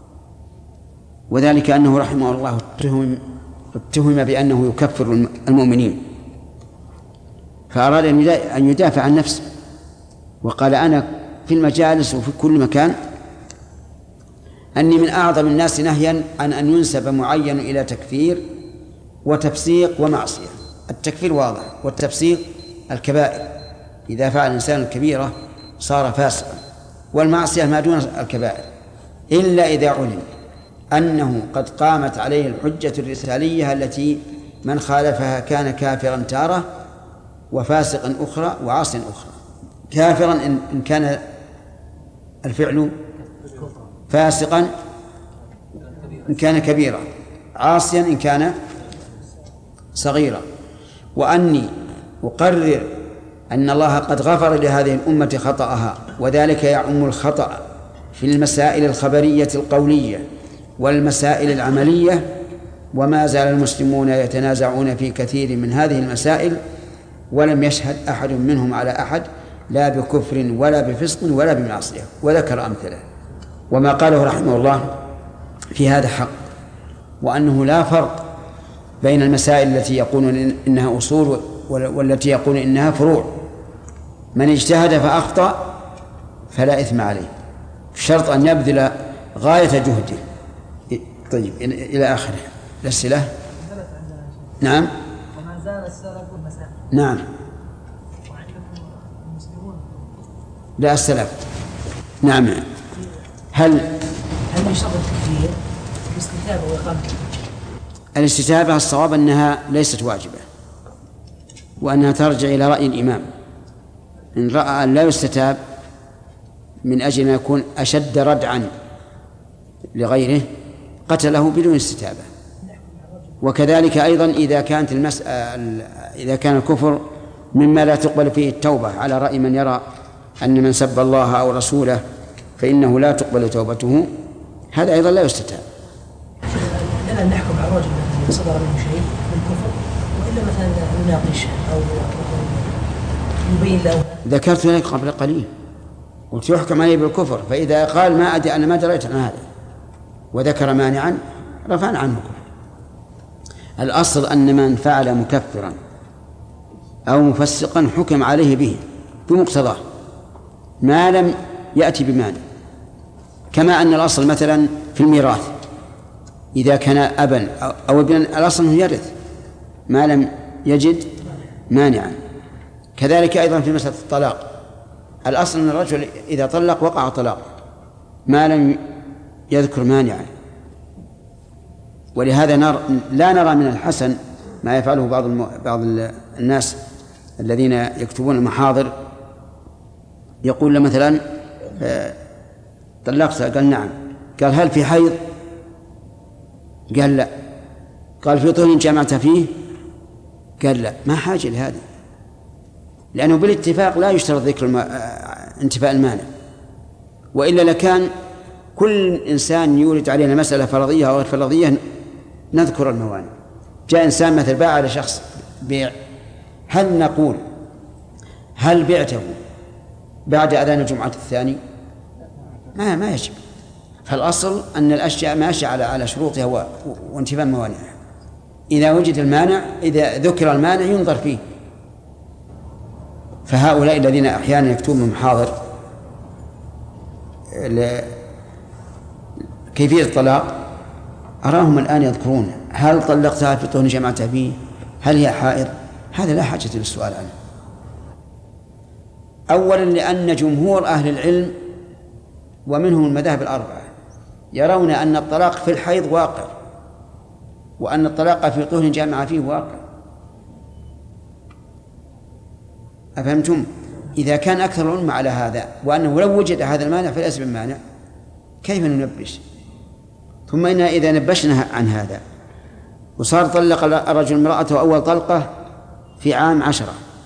Speaker 1: وذلك أنه رحمه الله اتهم بأنه يكفر المؤمنين فأراد أن يدافع عن نفسه وقال: أنا في المجالس وفي كل مكان أني من أعظم الناس نهيا عن أن ينسب معين إلى تكفير وتفسيق ومعصية. التكفير واضح، والتفسيق الكبائر إذا فعل الإنسان الكبيرة صار فاسقا، والمعصية ما دون الكبائر، إلا إذا علم أنه قد قامت عليه الحجة الرسالية التي من خالفها كان كافرا تارة وفاسقا أخرى وعاصيا أخرى. كافرا إن كان الفعل فاسقا إن كان كبيرا، عاصيا إن كان صغيرا. وأني أقرر أن الله قد غفر لهذه الأمة خطأها، وذلك يعم الخطأ في المسائل الخبرية القولية والمسائل العملية، وما زال المسلمون يتنازعون في كثير من هذه المسائل ولم يشهد أحد منهم على أحد لا بكفر ولا بفسق ولا بمعصية. وذكر أمثلة. وما قاله رحمه الله في هذا حق، وأنه لا فرق بين المسائل التي يقولون إنها أصول والتي يقولون إنها فروع. من اجتهد فأخطأ فلا إثم عليه، شرط أن يبذل غاية جهده. طيب إلى آخره. الأسئلة. نعم.
Speaker 6: وما زال السلف والمسائل.
Speaker 1: نعم.
Speaker 6: وعندكم المسلمون.
Speaker 1: لا السلف. نعم. هل
Speaker 6: يشترط التكفير باستتابة وإقامة الحجة؟
Speaker 1: الاستتابة الصواب أنها ليست واجبة، وأنها ترجع إلى رأي الإمام. إن رأى أن لا يستتاب من أجل أن يكون أشد ردعا لغيره قتله بدون استتابة. وكذلك أيضا إذا كان الكفر مما لا تقبل فيه التوبة، على رأي من يرى أن من سب الله أو رسوله فإنه لا تقبل توبته، هذا أيضا لا يستتاب.
Speaker 6: لنا نحكم على الرجل الذي صدر منه شيء من كفر، وإلا مثلا نناقشه أو نبين له.
Speaker 1: ذكرت لك قبل قليل قلت يحكم عليه بالكفر، فإذا قال ما أدري أنا ما دريت عن هذا وذكر مانعا رفعنا عنه كفر. الأصل أن من فعل مكفرا أو مفسقا حكم عليه به بمقتضاه ما لم يأتي بمانع. كما أن الأصل مثلا في الميراث إذا كان أبا أو ابنا الأصل أنه يرث ما لم يجد مانعا. كذلك أيضا في مسألة الطلاق الأصل أن الرجل إذا طلق وقع طلاق ما لم يذكر مانعا. ولهذا لا نرى من الحسن ما يفعله بعض الناس الذين يكتبون المحاضر، يقول له مثلا طلقت، قال نعم، قال هل في حيض؟ قال لا. قال في طهر جامعت فيه؟ قال لا. ما حاجة لهذا، لأنه بالاتفاق لا يشترط ذكر انتفاء المانع، وإلا لكان كل إنسان يورد علينا مسألة فرضية أو غير فرضية نذكر الموانع. جاء إنسان مثل باع على شخص بيع، هل نقول هل بعته بعد أذان الجمعة الثاني؟ ما يجب. فالأصل أن الأشياء ماشية على شروطها وانتفاء موانعها. إذا وجد المانع، إذا ذكر المانع ينظر فيه. فهؤلاء الذين أحيانا يكتبون محاضر كيفية الطلاق أراهم الآن يذكرون هل طلقتها في طهر جمعتها به؟ هل هي حائض؟ هذا لا حاجة للسؤال عنه. أولا لأن جمهور أهل العلم ومنهم المذاهب الأربعة يرون أن الطلاق في الحيض واقع، وأن الطلاق في طهر جامع فيه واقع. أفهمتم؟ إذا كان أكثر العلماء على هذا، وأنه لو وجد هذا المانع فليس بمانع، كيف ننبش؟ ثم إننا إذا نبشنا عن هذا وصار طلق الرجل امرأته أول طلقة في عام 10،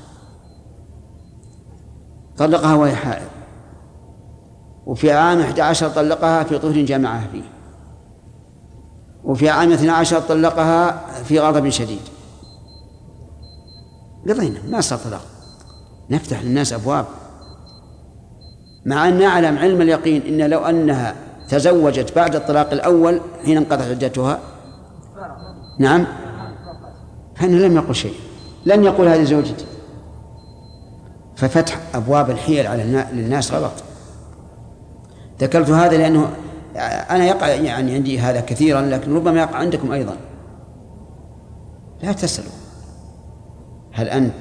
Speaker 1: طلقها وهي حائض، وفي عام 11 طلقها في طهر جامعها فيه، وفي عام 12 طلقها في غضب شديد، قضينا ما صار طلاق. نفتح للناس أبواب، مع أن نعلم علم اليقين إن لو أنها تزوجت بعد الطلاق الأول حين انقضت عدتها، نعم، فإنه لم يقل شيء، لن يقول هذه زوجتي. ففتح أبواب الحيل على للناس غلط. ذكرت هذا لأنه أنا يقع يعني عندي هذا كثيرا، لكن ربما يقع عندكم أيضا. لا تسألوا هل أنت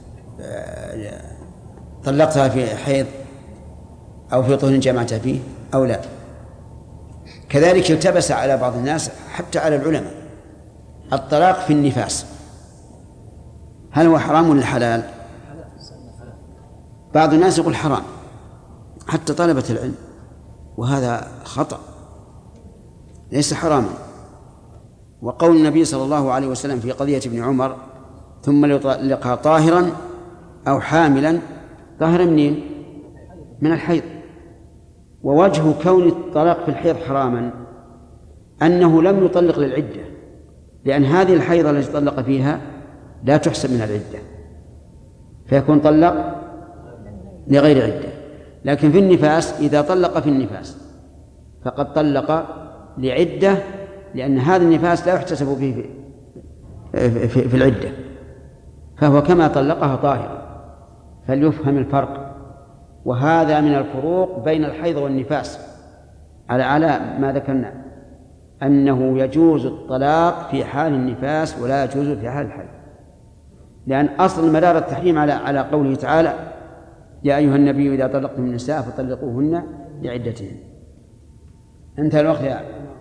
Speaker 1: طلقتها في حيض أو في طهر جامعتها فيه أو لا. كذلك التبس على بعض الناس حتى على العلماء الطلاق في النفاس، هل هو حرام ولا حلال؟ بعض الناس يقول حرام حتى طلبة العلم، وهذا خطأ، ليس حراما. وقول النبي صلى الله عليه وسلم في قضية ابن عمر: ثم ليطلقها طاهرا أو حاملا. طاهرا منين؟ من الحيض. ووجه كون الطلاق في الحيض حراما أنه لم يطلق للعدة، لأن هذه الحيضة التي طلق فيها لا تحسب من العدة، فيكون طلق لغير عدة. لكن في النفاس إذا طلق في النفاس فقد طلق لعدة، لأن هذا النفاس لا يحتسب به في العدة، فهو كما طلقها طاهرة. فليفهم الفرق، وهذا من الفروق بين الحيض والنفاس على ما ذكرنا، أنه يجوز الطلاق في حال النفاس ولا يجوز في حال الحيض، لأن أصل مدار التحريم على قوله تعالى: يا أيها النبي إذا طلقتم النساء فطلقوهن لعدتهن. انتهى الوقت يا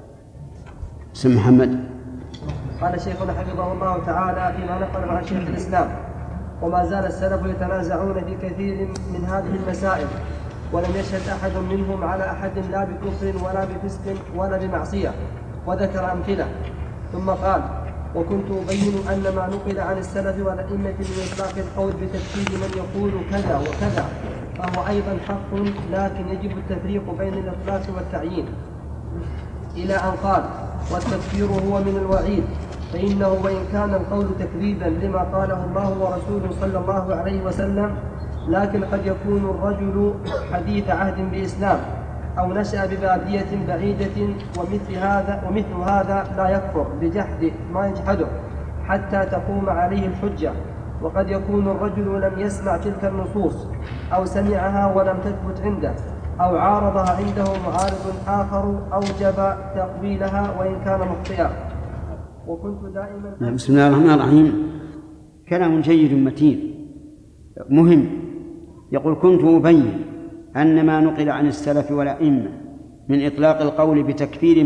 Speaker 1: سيد محمد.
Speaker 7: قال شيخنا حفظه الله تعالى فيما نقل عن شيخ الإسلام: وما زال السلف يتنازعون في كثير من هذه المسائل، ولم يشهد أحد منهم على أحد لا بكفر ولا بفسق ولا بمعصية، وذكر أمثلة. ثم قال: وكنت أبين أن ما نقل عن السلف والأئمة من إطلاق القول بتكفير من يقول كذا وكذا فهو أيضا حق، لكن يجب التفريق بين الإطلاق والتعيين، إلى أن قال: والتكفير هو من الوعيد، فإنه وإن كان القول تكذيبا لما قاله الله ورسوله صلى الله عليه وسلم، لكن قد يكون الرجل حديث عهد بإسلام أو نشأ ببادية بعيدة، ومثل هذا لا يكفر بجحد ما يجحده حتى تقوم عليه الحجة. وقد يكون الرجل لم يسمع تلك النصوص أو سمعها ولم تثبت عنده، أو عارضها عنده معارض آخر أوجب تقبيلها وإن كان مخطئا. وكنت دائما
Speaker 1: بسم الله الرحمن الرحيم. كلام جيد متين مهم. يقول: كنت أبين أن ما نقل عن السلف والأئمة من إطلاق القول بتكفير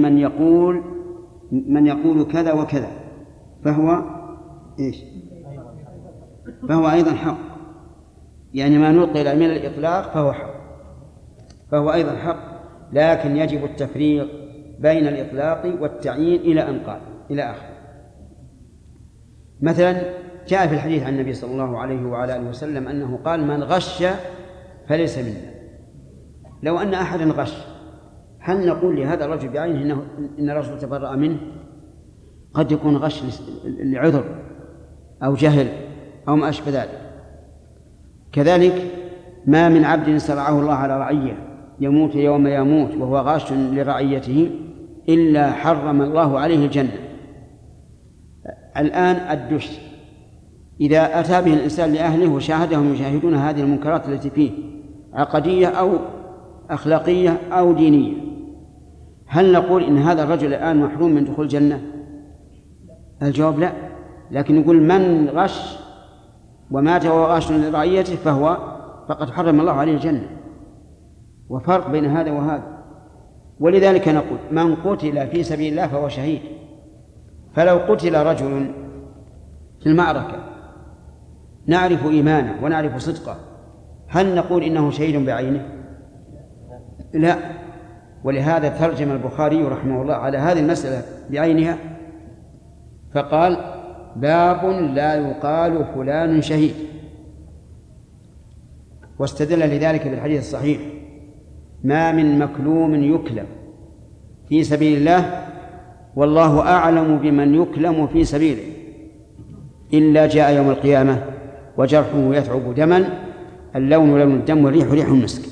Speaker 1: من يقول كذا وكذا فهو إيش؟ فهو أيضا حق، يعني ما نقل من الإطلاق فهو أيضا حق، لكن يجب التفريق بين الإطلاق والتعيين إلى أن قال إلى آخر. مثلا جاء في الحديث عن النبي صلى الله عليه وعلى آله وسلم أنه قال: من غش فليس منا. لو أن أحدا غش، هل نقول لهذا الرجل بعينه إن الرجل تبرأ منه؟ قد يكون غش لعذر أو جهل أو ما أشبه ذلك. كذلك ما من عبد سرعه الله على رعية يموت يوم يموت وهو غاش لرعيته إلا حرم الله عليه الجنة. الآن الدش إذا أتى به الإنسان لأهله وشاهدهم يشاهدون هذه المنكرات التي فيه عقدية أو أخلاقية أو دينية، هل نقول إن هذا الرجل الآن محروم من دخول الجنة؟ الجواب لا، لكن نقول من غش ومات وهو غاش لرعيته فقد حرم الله عليه الجنة. وفرق بين هذا وهذا. ولذلك نقول: من قتل في سبيل الله فهو شهيد. فلو قتل رجل في المعركة نعرف إيمانه ونعرف صدقه، هل نقول إنه شهيد بعينه؟ لا. ولهذا ترجم البخاري رحمه الله على هذه المسألة بعينها فقال: باب لا يقال فلان شهيد. واستدل لذلك بالحديث الصحيح: ما من مكلوم يكلم في سبيل الله والله أعلم بمن يكلم في سبيله إلا جاء يوم القيامة وجرحه يثعب دما، اللون لون الدم والريح ريح المسك.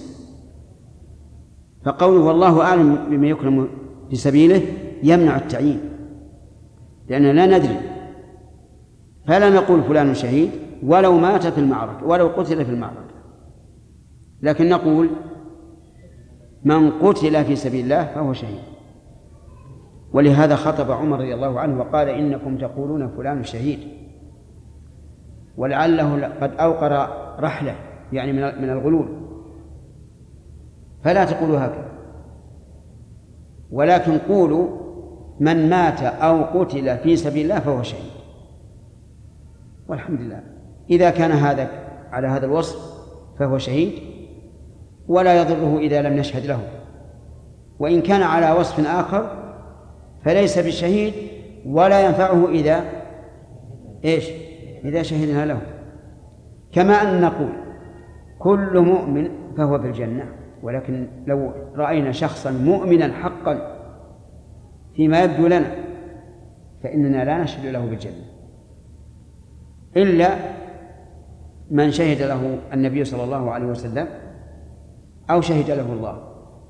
Speaker 1: فقوله والله أعلم بمن يكلم في سبيله يمنع التعيين، لأننا لا ندري، فلا نقول فلان شهيد ولو مات في المعركة ولو قتل في المعركة، لكن نقول من قتل في سبيل الله فهو شهيد. ولهذا خطب عمر رضي الله عنه وقال: إنكم تقولون فلان شهيد، ولعله قد أوقر رحلة، يعني من الغلول، فلا تقولوا هكذا، ولكن قولوا من مات أو قتل في سبيل الله فهو شهيد. والحمد لله إذا كان هذا على هذا الوصف فهو شهيد ولا يضره إذا لم نشهد له، وإن كان على وصف آخر فليس بشهيد ولا ينفعه إذا شهدنا له. كما أن نقول كل مؤمن فهو في الجنة، ولكن لو رأينا شخصا مؤمنا حقا فيما يبدو لنا فإننا لا نشهد له بالجنة إلا من شهد له النبي صلى الله عليه وسلم أو شهد له الله.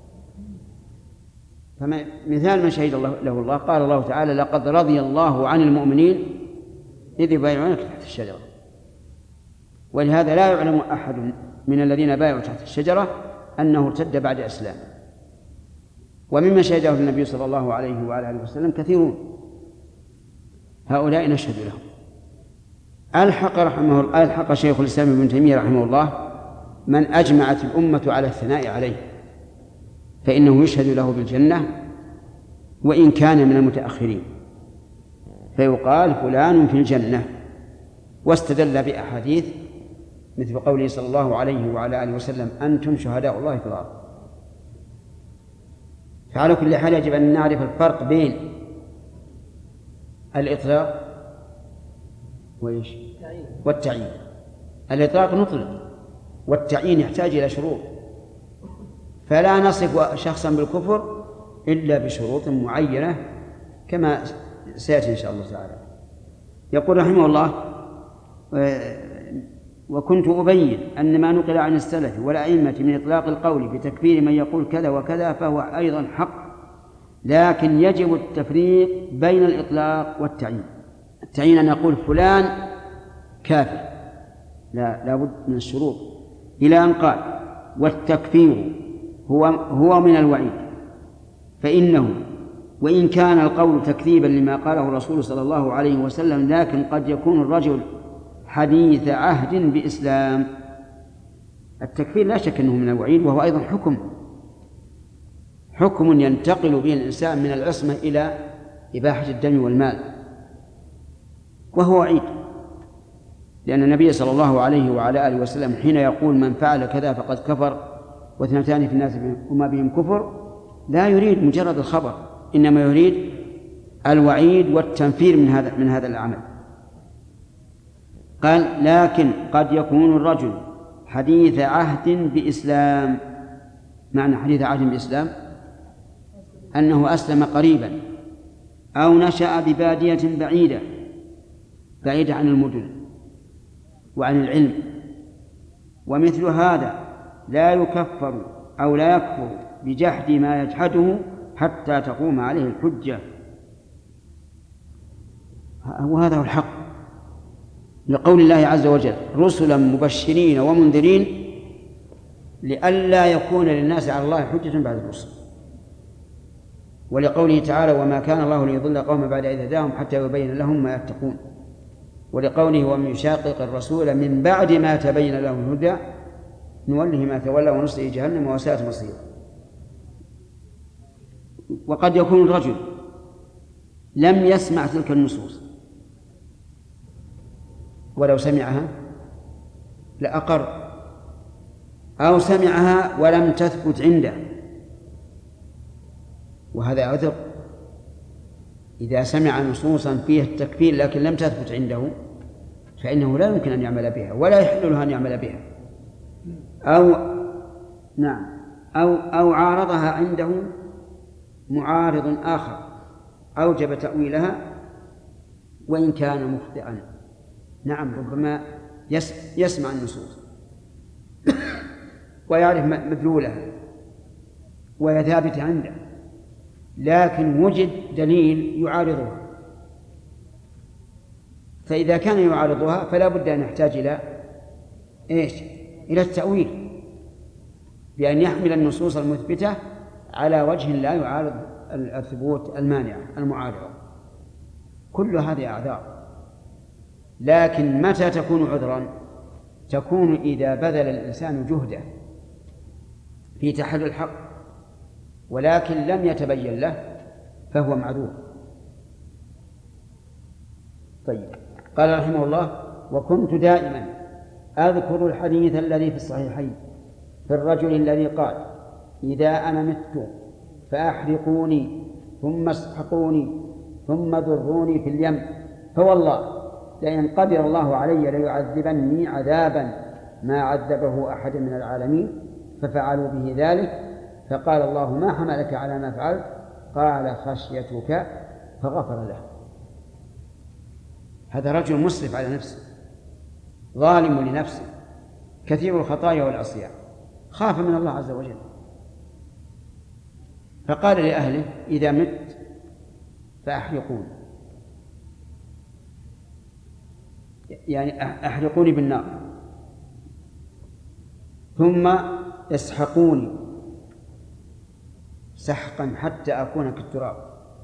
Speaker 1: فمثال من شهد له الله قال الله تعالى: لقد رضي الله عن المؤمنين إذ يبايعونك تحت الشجرة. ولهذا لا يعلم أحد من الذين بايعوا تحت الشجرة أنه ارتد بعد إسلامه. وممن شهده النبي صلى الله عليه وآله وسلم كثيرون، هؤلاء نشهد لهم. ألحق شيخ الإسلام ابن تيمية رحمه الله من أجمعت الأمة على الثناء عليه فإنه يشهد له بالجنة وإن كان من المتأخرين، فيقال فلان في الجنة، واستدل بأحاديث مثل قوله صلى الله عليه وعلى آله وسلم: أنتم شهداء الله في الأرض. فعلى كل حال يجب أن نعرف الفرق بين الإطلاق والتعيين. الإطلاق نطلق، والتعيين يحتاج إلى شروط، فلا نصف شخصا بالكفر إلا بشروط معينة كما سيأتي إن شاء الله تعالى. يقول رحمه الله: وكنت أبين أن ما نقل عن السلف والأئمة من إطلاق القول بتكفير من يقول كذا وكذا فهو أيضا حق، لكن يجب التفريق بين الإطلاق والتعيين. التعيين أن يقول فلان كافر، لا بد من الشروط، إلى أن قال: والتكفير هو من الوعيد، فإنه وإن كان القول تكذيبا لما قاله الرسول صلى الله عليه وسلم لكن قد يكون الرجل حديث عهد بإسلام. التكفير لا شك أنه من الوعيد، وهو أيضا حكم ينتقل به الإنسان من العصمة إلى إباحة الدم والمال، وهو وعيد، لأن النبي صلى الله عليه وعلى آله وسلم حين يقول: من فعل كذا فقد كفر واثنتان في الناس وما بهم كفر، لا يريد مجرد الخبر، إنما يريد الوعيد والتنفير من هذا العمل. قال: لكن قد يكون الرجل حديث عهد بإسلام. معنى حديث عهد بإسلام أنه أسلم قريبا أو نشأ ببادية بعيدة عن المدن وعن العلم، ومثل هذا لا يكفر أو لا يكفر بجحد ما يجحده حتى تقوم عليه الحجة. وهذا هو الحق، لقول الله عز وجل: رسلا مبشرين ومنذرين لئلا يكون للناس على الله حجة بعد الرسل. ولقوله تعالى: وما كان الله ليضل قوما بعد إذ هداهم حتى يبين لهم ما يتقون. ولقوله: ومن يشاقق الرسول من بعد ما تبين له الهدى نوله ما تولى ونصله جهنم وساءت مصيره. وقد يكون الرجل لم يسمع تلك النصوص، ولو سمعها لأقر، أو سمعها ولم تثبت عنده، وهذا عذر. إذا سمع نصوصا فيها التكفير لكن لم تثبت عنده فإنه لا يمكن أن يعمل بها ولا يحل له أن يعمل بها، أو عارضها عنده معارض آخر أوجب تأويلها وإن كان مخطئا. نعم، ربما يسمع النصوص ويعرف مدلولها وهي ثابتة عنده، لكن وجد دليل يعارضها، فإذا كان يعارضها فلا بد أن يحتاج إلى التأويل، بأن يحمل النصوص المثبتة على وجه لا يعارض الثبوت المانع المعارضة. كل هذه أعذار، لكن متى تكون عذرا؟ تكون إذا بذل الإنسان جهده في تحلي الحق ولكن لم يتبين له فهو معذور. طيب، قال رحمه الله: وكنت دائما أذكر الحديث الذي في الصحيحين في الرجل الذي قال إذا أنا مت فأحرقوني ثم اسحقوني ثم ذروني في اليم فوالله لئن قدر الله علي ليعذبني عذابا ما عذبه أحد من العالمين، ففعلوا به ذلك، فقال الله ما حملك على ما فعلت؟ قال خشيتك، فغفر له. هذا رجل مسرف على نفسه، ظالم لنفسه، كثير الخطايا والعصيان، خاف من الله عز وجل، فقال لأهله إذا مت فأحرقوني، يعني أحرقوني بالنار، ثم اسحقوني سحقا حتى أكون كالتراب،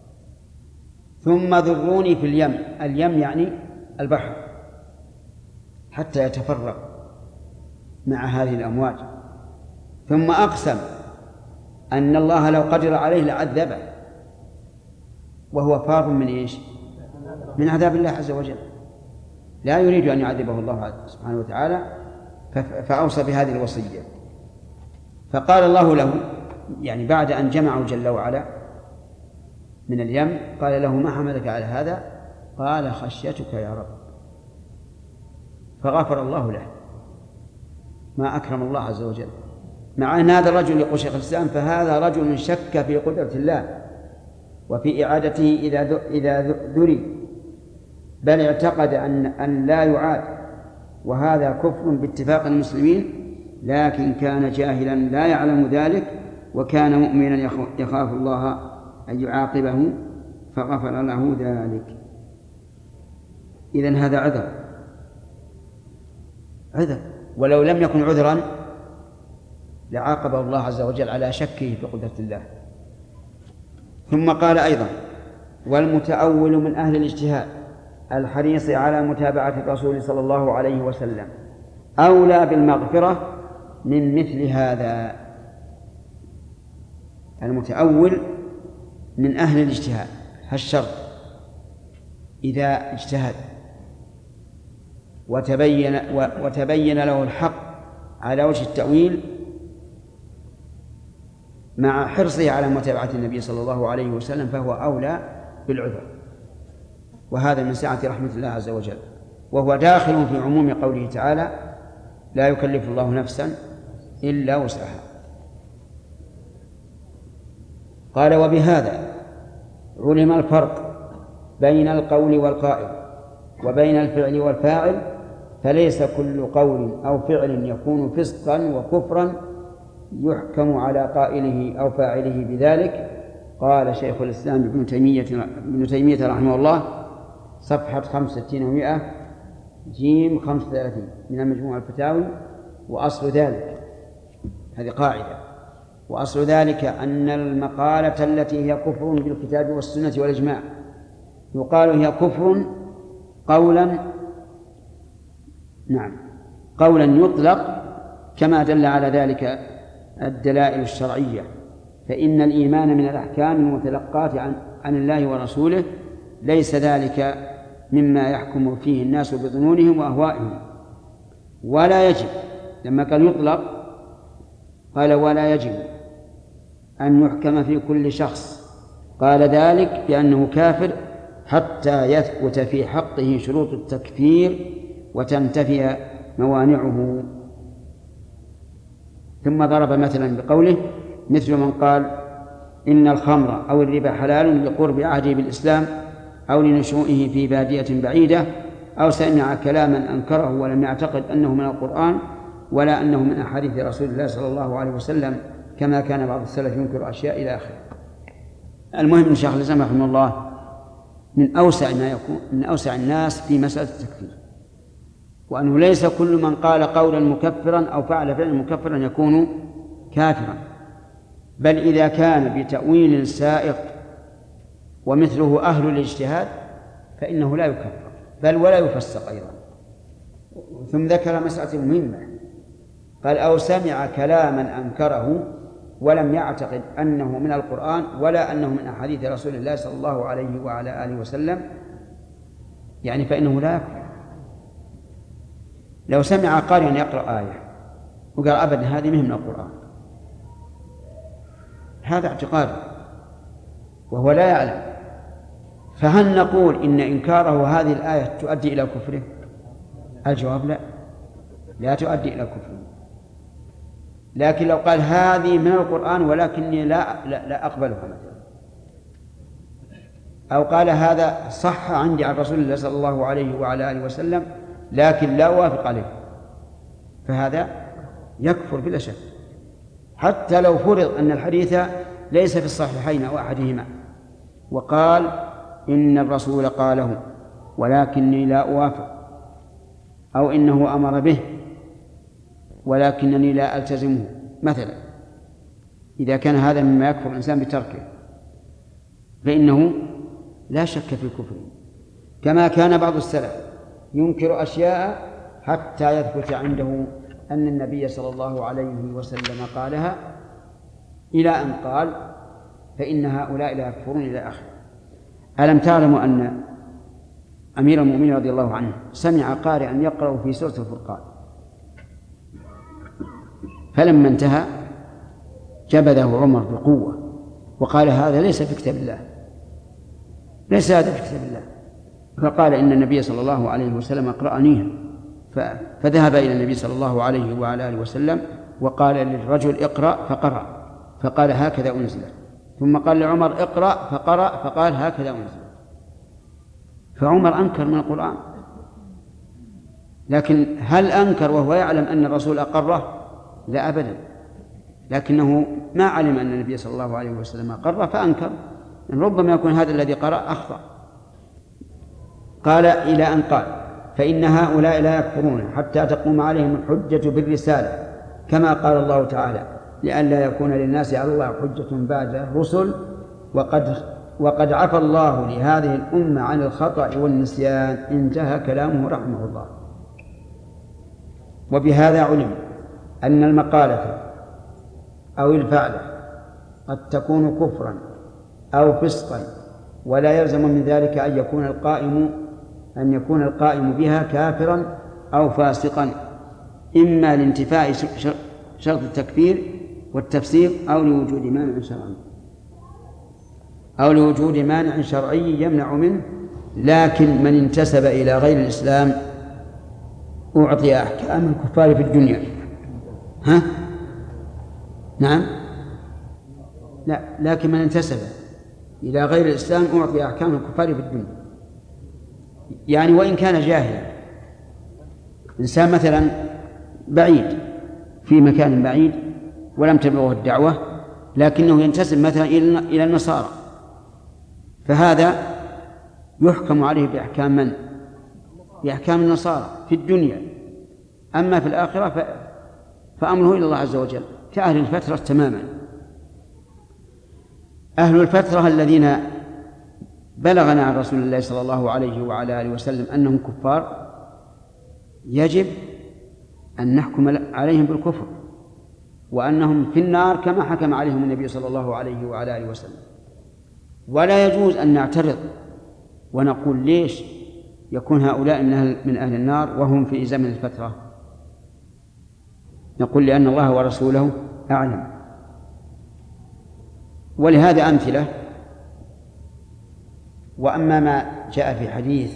Speaker 1: ثم ذروني في اليم، اليم يعني البحر، حتى يتفرق مع هذه الأمواج، ثم أقسم أن الله لو قدر عليه لعذبه، وهو فار من إيش؟ من عذاب الله عز وجل، لا يريد أن يعذبه الله سبحانه وتعالى، فأوصى بهذه الوصية. فقال الله له يعني بعد أن جمعه جل وعلا من اليم قال له ما حملك على هذا؟ قال خشيتك يا رب، فغفر الله له. ما أكرم الله عز وجل، مع أن هذا الرجل يقول شيخ الإسلام فهذا رجل شك في قدرة الله وفي إعادته إذا ذري، بل اعتقد أن لا يعاد، وهذا كفر باتفاق المسلمين، لكن كان جاهلا لا يعلم ذلك، وكان مؤمنا يخاف الله أن يعاقبه فغفر له ذلك. إذن هذا عذر، ولو لم يكن عذرا لعاقبه الله عز وجل على شكه في قدرة الله. ثم قال أيضا والمتأول من أهل الاجتهاد الحريص على متابعة الرسول صلى الله عليه وسلم أولى بالمغفرة من مثل هذا. المتأول من أهل الاجتهاد هالشرط إذا اجتهد وتبين له الحق على وجه التأويل مع حرصه على متابعة النبي صلى الله عليه وسلم فهو أولى بالعذر، وهذا من سعة رحمة الله عز وجل، وهو داخل في عموم قوله تعالى لا يكلف الله نفسا إلا وسعها. قال وبهذا علم الفرق بين القول والقائل وبين الفعل والفاعل، فليس كل قول أو فعل يكون فسقا وكفرا يحكم على قائله أو فاعله بذلك. قال شيخ الإسلام ابن تيمية رحمه الله صفحة 65 و100 جيم 35 من المجموع الفتاوي، وأصل ذلك هذه قاعدة، وأصل ذلك أن المقالة التي هي كفر بالكتاب والسنة والإجماع يقال هي كفر قولا، نعم قولا يطلق كما دل على ذلك الدلائل الشرعية، فإن الإيمان من الأحكام المتلقاة عن الله ورسوله ليس ذلك مما يحكم فيه الناس بظنونهم وأهوائهم، ولا يجب، لما قال يطلق قال ولا يجب أن يحكم في كل شخص، قال ذلك بأنه كافر حتى يثبت في حقه شروط التكفير وتنتفي موانعه. ثم ضرب مثلا بقوله مثل من قال إن الخمر أو الربا حلال لقرب عهده بالإسلام أو لنشوئه في بادية بعيدة، أو سمع كلاما أنكره ولم يعتقد أنه من القرآن ولا أنه من أحاديث رسول الله صلى الله عليه وسلم، كما كان بعض السلف ينكر أشياء إلى آخره. المهم إن شيخ الإسلام رحمه الله من أوسع ما يكون، من أوسع الناس في مسألة التكفير، وأنه ليس كل من قال قولا مكفرا أو فعل فعلا مكفرا يكون كافرا، بل إذا كان بتأويل سائق ومثله أهل الاجتهاد فإنه لا يكفر بل ولا يفسق أيضا. ثم ذكر مسألة مهمة، قال أو سمع كلاما أنكره ولم يعتقد أنه من القرآن ولا أنه من أحاديث رسول الله صلى الله عليه وعلى آله وسلم، يعني فإنه لا يكفر، لو سمع قارئا يقرأ آية وقال أبدا هذه مهم من القرآن، هذا اعتقاد وهو لا يعلم، فهل نقول إن إنكاره هذه الآية تؤدي إلى كفره؟ الجواب لا، لا تؤدي إلى كفره. لكن لو قال هذه من القرآن ولكني لا أقبلها مثلا، أو قال هذا صح عندي عن رسول الله صلى الله عليه وعلى آله وسلم لكن لا أوافق عليه، فهذا يكفر بلا شك، حتى لو فرض أن الحديث ليس في الصحيحين أو أحدهما وقال إن الرسول قاله ولكني لا أوافق، أو إنه أمر به ولكنني لا ألتزمه مثلا، إذا كان هذا مما يكفر الإنسان بتركه فإنه لا شك في كفره. كما كان بعض السلف ينكر أشياء حتى يثبت عنده أن النبي صلى الله عليه وسلم قالها، إلى أن قال فإن هؤلاء لا يكفرون إلى آخره. ألم تعلموا أن أمير المؤمنين رضي الله عنه سمع قارئا يقرأ في سورة الفرقان، فلما انتهى جبذه عمر بقوة وقال هذا ليس في كتاب الله، ليس هذا في كتاب الله، فقال إن النبي صلى الله عليه وسلم أقرأنيها، فذهب إلى النبي صلى الله عليه وعلى آله وسلم وقال للرجل اقرأ فقرأ، فقال هكذا أنزلت، ثم قال لعمر اقرأ فقرأ، فقال هكذا أنزلت. فعمر أنكر من القرآن، لكن هل أنكر وهو يعلم أن الرسول أقره؟ لا أبدا، لكنه ما علم أن النبي صلى الله عليه وسلم أقره فأنكر، ربما يكون هذا الذي قرأ أخطأ. قال إلى أن قال فإن هؤلاء لا يكفرون حتى تقوم عليهم الحجة بالرسالة، كما قال الله تعالى لئلا يكون للناس على الله حجة بعد الرسل وقد عفى الله لهذه الأمة عن الخطأ والنسيان، انتهى كلامه رحمه الله. وبهذا علم أن المقالة أو الفعلة قد تكون كفرا أو فسقا، ولا يلزم من ذلك أن يكون القائم بها كافرا أو فاسقا، إما لانتفاء شرط التكفير والتفسيق أو لوجود مانع شرعي يمنع منه. لكن من انتسب إلى غير الإسلام أعطي أحكام الكفار في الدنيا. ها؟ نعم؟ لا، لكن من انتسب إلى غير الإسلام أعطي أحكام الكفار في الدنيا، يعني وإن كان جاهلا. إنسان مثلا بعيد في مكان بعيد ولم تبلغه الدعوة، لكنه ينتسب مثلا إلى النصارى، فهذا يحكم عليه بأحكام من؟ بأحكام النصارى في الدنيا. أما في الآخرة فأمره إلى الله عز وجل، كأهل الفترة تماما. أهل الفترة الذين بلغنا عن رسول الله صلى الله عليه وعلى آله وسلم أنهم كفار، يجب أن نحكم عليهم بالكفر وأنهم في النار كما حكم عليهم النبي صلى الله عليه وعلى آله وسلم. ولا يجوز أن نعترض ونقول ليش يكون هؤلاء من أهل النار وهم في زمن الفترة؟ نقول لأن الله ورسوله أعلم. ولهذا أمثلة. وأما ما جاء في حديث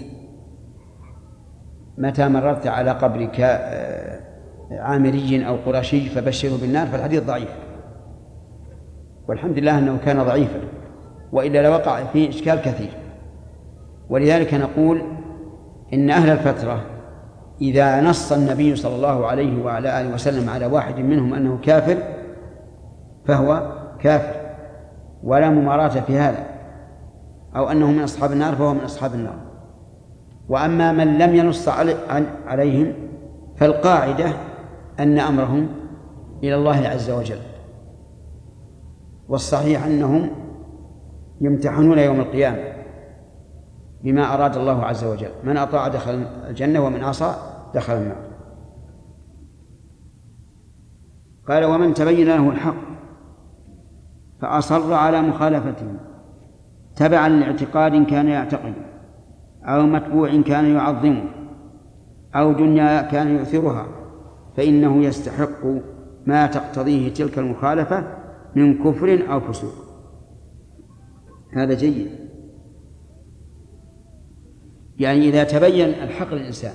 Speaker 1: متى مررت على قبر عامري أو قرشي فبشره بالنار، فالحديث ضعيف، والحمد لله أنه كان ضعيفا، وإلا لوقع فيه إشكال كثير. ولذلك نقول إن أهل الفترة إذا نص النبي صلى الله عليه وعلى آله وسلم على واحد منهم أنه كافر فهو كافر، ولا مماراة في هذا، أو أنه من أصحاب النار فهو من أصحاب النار. وأما من لم ينص عليهم فالقاعدة أن أمرهم إلى الله عز وجل، والصحيح أنهم يمتحنون يوم القيامة بما أراد الله عز وجل، من أطاع دخل الجنة ومن عصى دخل النار. قال ومن تبين له الحق فأصر على مخالفته تبعا لاعتقاد كان يعتقد أو متبوع كان يعظمه أو دنيا كان يؤثرها فإنه يستحق ما تقتضيه تلك المخالفة من كفر أو فسوق. هذا جيد، يعني إذا تبين الحق للإنسان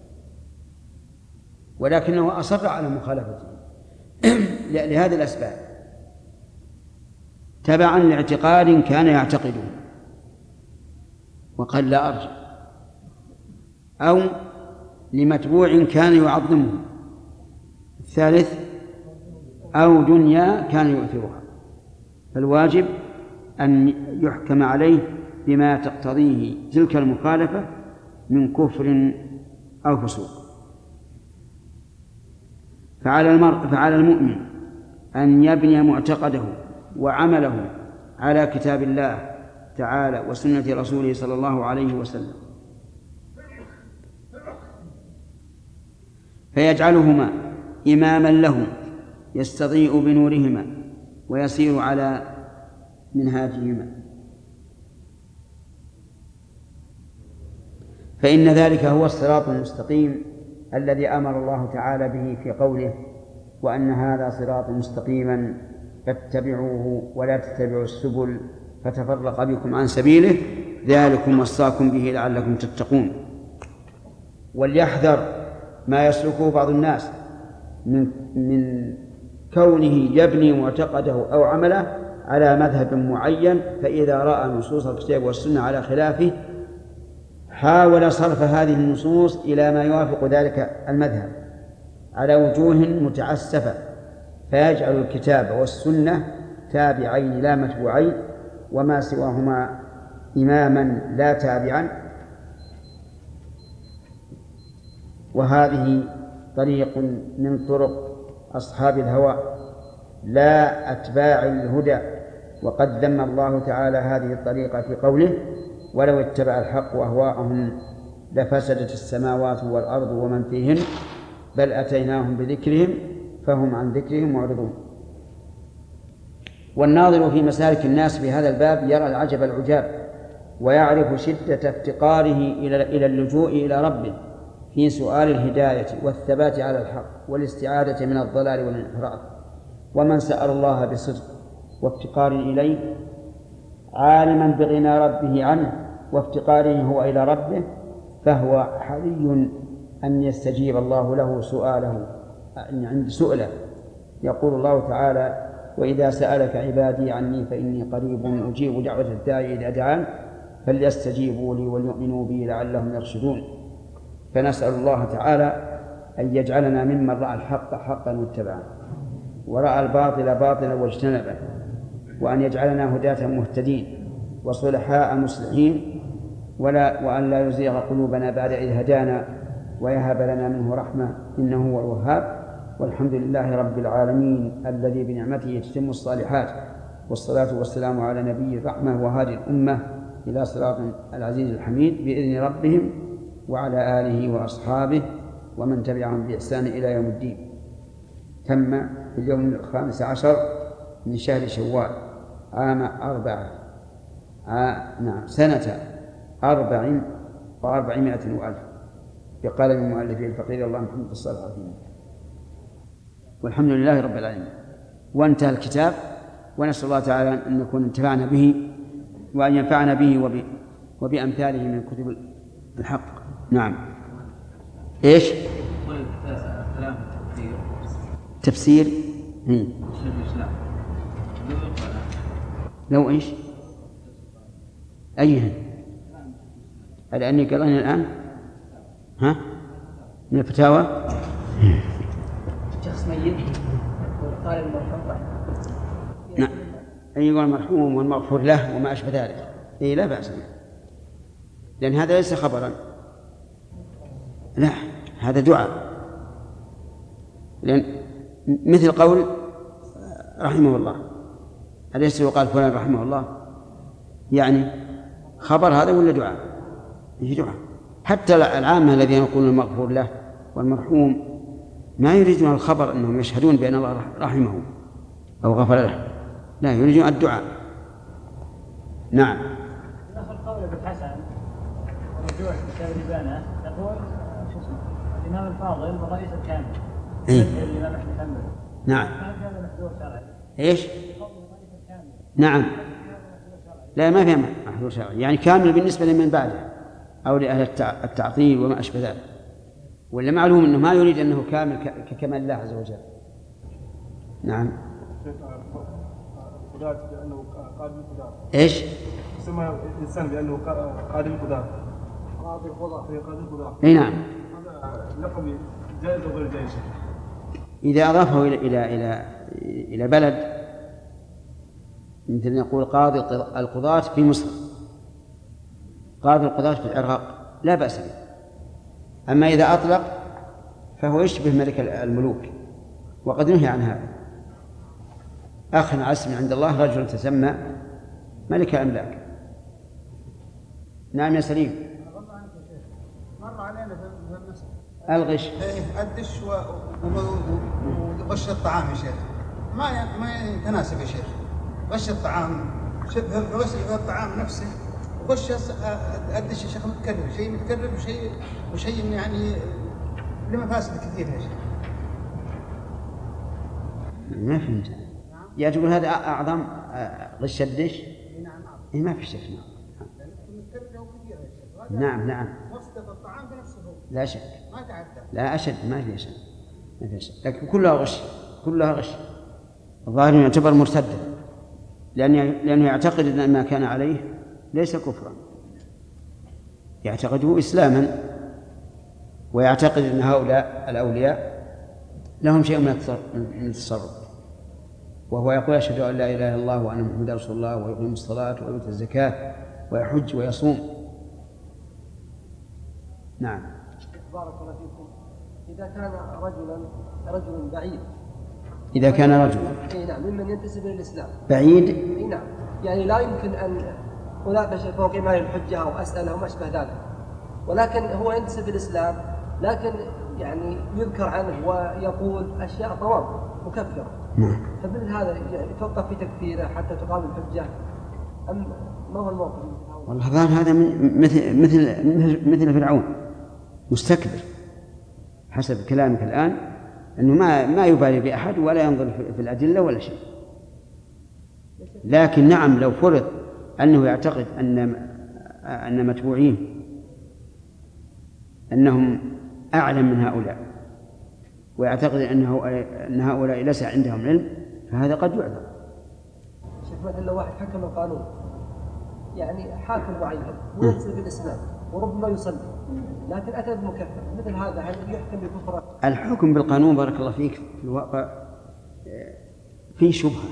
Speaker 1: ولكنه أصر على مخالفته لهذه الأسباب تبعا لاعتقاد كان يعتقده وقال لا أرجع، أو لمتبوع كان يعظمه، الثالث أو دنيا كان يؤثرها، فالواجب أن يحكم عليه بما تقتضيه تلك المخالفة من كفر أو فسوق. فعلى المؤمن أن يبني معتقده وعمله على كتاب الله تعالى وسنة رسوله صلى الله عليه وسلم، فيجعلهما إماما له يستضيء بنورهما ويسير على منهاجهما، فإن ذلك هو الصراط المستقيم الذي أمر الله تعالى به في قوله: وأن هذا صراط مستقيما فاتبعوه ولا تتبعوا السبل فتفرق بكم عن سبيله ذلكم وصاكم به لعلكم تتقون. وليحذر ما يسلكه بعض الناس من كونه يبني معتقده أو عمله على مذهب معين، فإذا رأى نصوص الكتاب والسنة على خلافه حاول صرف هذه النصوص إلى ما يوافق ذلك المذهب على وجوه متعسفة، فيجعل الكتاب والسنة تابعين لا متبوعين، وما سواهما إماما لا تابعا. وهذه طريق من طرق أصحاب الهوى لا أتباع الهدى، وقد ذم الله تعالى هذه الطريقة في قوله: ولو اتبع الحق أهواءهم لفسدت السماوات والأرض ومن فيهن بل أتيناهم بذكرهم فهم عن ذكرهم معرضون. والناظر في مسالك الناس في هذا الباب يرى العجب العجاب، ويعرف شدة افتقاره إلى اللجوء إلى ربه في سؤال الهداية والثبات على الحق والاستعادة من الضلال والانحراف. ومن سأل الله بصدق وافتقار إليه عالما بغنى ربه عنه وافتقاره هو إلى ربه، فهو حري أن يستجيب الله له سؤاله عند سؤله. يقول الله تعالى: وإذا سألك عبادي عني فإني قريب أجيب دعوة الداعي إذا دعان فليستجيبوا لي وليؤمنوا بي لعلهم يرشدون. فنسأل الله تعالى أن يجعلنا ممن رأى الحق حقا واتبعه، ورأى الباطل باطلا واجتنبه، وأن يجعلنا هداة مهتدين وصلحاء مصلحين، وأن لا يزيغ قلوبنا بعد إذ هدانا ويهب لنا منه رحمة إنه هو الوهاب. والحمد لله رب العالمين الذي بنعمته تتم الصالحات، والصلاة والسلام على نبي الرحمة وهادي الأمة إلى صراط العزيز الحميد بإذن ربهم، وعلى آله وأصحابه ومن تبعهم بإحسان إلى يوم الدين. تم في اليوم 15 من شهر شوال عام 4 سنة 400 وألف بقلم مؤلفه الفقير الله محمد الصالح العظيم. والحمد لله رب العالمين. وانتهى الكتاب، ونسأل الله تعالى أن نكون انتفعنا به وأن ينفعنا به وبأمثاله من كتب الحق. نعم. إيش؟ تفسير لو إيش؟ أيهن؟ لأني قرأنا الآن من الفتاوى.
Speaker 6: شخص ميت وقال المرحوم
Speaker 1: نعم، أن يقول المرحوم والمغفور له وما أشبه ذلك، إيه لا بأس به، لأن هذا ليس خبرا، لا هذا دعاء. لأن مثل قول رحمه الله، أليس يقال فلان رحمه الله؟ يعني خبر هذا ولا دعاء؟ إيش دعاء؟ حتى العامة الذين يقولون المغفور له والمرحوم ما يريدون الخبر أنهم يشهدون بأن الله رحمه أو غفر له، لا يريدون الدعاء. نعم.
Speaker 8: ناخذ قول ابن حسن ورجوع كتاب الإبانة يقول
Speaker 6: الإمام الفاضل والرئيس الكامل.
Speaker 1: إيه؟
Speaker 6: الإمام أحمد بن حنبل.
Speaker 1: نعم.
Speaker 6: هذا محذور شرعي.
Speaker 1: إيش؟ نعم. لا ما فيها محذور شرعي، يعني كامل بالنسبة لمن بعده أو لأهل التعطيل وما أشبه ذلك، ولا معلوم أنه ما يريد أنه كامل ككمال الله عز وجل. نعم.
Speaker 2: القضاة بأنه قاضي القضاة.
Speaker 1: إيش؟
Speaker 2: يسمى الإنسان بأنه قاضي القضاة.
Speaker 7: قاضي القضاة.
Speaker 2: قاضي القضاة.
Speaker 1: أي نعم.
Speaker 2: هذا لقب جائز أو غير جائز؟
Speaker 1: إذا أضافه إلى بلد، مثل نقول قاضي القضاة في مصر، قاضي القضاة في العراق، لا بأس به. أما إذا أطلق فهو يشبه ملك الملوك، وقد نهي عن هذا. أخن عسم عند الله رجل تسمى ملك الأملاك. نعم يا سليم.
Speaker 5: مر علينا في المسألة
Speaker 1: الغش.
Speaker 5: الدش وغش الطعام يا شيخ، ما يتناسب يا شيخ. غش الطعام، غش الطعام نفسه، وغش الدش يا شيخ متكرر، شيء متكرر وشيء يعني لمفاسد كثيرة يا شيخ.
Speaker 1: ما فهمت. يا تقول هذا أعظم غش الدش؟
Speaker 5: نعم.
Speaker 1: إيه ما في شك.
Speaker 5: متكررة وكثيرة يا شيخ.
Speaker 1: نعم.
Speaker 5: واسطة الطعام بنفسه
Speaker 1: لا شك.
Speaker 5: ما تعدى.
Speaker 1: لا أشد، ما في شك. لكن كلها غش. الظاهر يعتبر مرتدا، لأنه يعتقد أن ما كان عليه ليس كفرا، يعتقده إسلاما، ويعتقد أن هؤلاء الأولياء لهم شيء من التصرف، وهو يقول أشهد أن لا إله إلا الله وأن محمدا رسول الله، ويقيم الصلاة ويؤتي الزكاة ويحج ويصوم.
Speaker 7: نعم. بارك الله فيكم. إذا كان رجل بعيد.
Speaker 1: إذا كان رجلا.
Speaker 7: إيه نعم، ممن ينتسب إلى الإسلام.
Speaker 1: بعيد.
Speaker 7: إيه نعم. يعني لا يمكن أن أناقش فوق ما الحجة أو أسأله وما أشبه ذلك، ولكن هو ينتسب إلى الإسلام، لكن يعني يذكر عنه ويقول أشياء طوام مكفرة. فمثل هذا يتوقف في تكفيره حتى تقام الحجة، أم ما هو الموقف؟
Speaker 1: والله هذا مثل فرعون مستكبر حسب كلامك الآن، أنه ما يبالي بأحد ولا ينظر في الأدلة ولا شيء. لكن نعم، لو فرض أنه يعتقد أن متبوعين أنهم أعلم من هؤلاء، ويعتقد أن هؤلاء ليس عندهم علم، فهذا قد يعذر.
Speaker 7: شوف مثلا لو واحد حكم القانون، يعني حاكم معين وينتسب الإسلام وربما يصلي، لكن أتى بمكفر، مثل هذا هل يحكم بكفر؟
Speaker 1: الحكم بالقانون بارك الله فيك في الواقع فيه شبهة،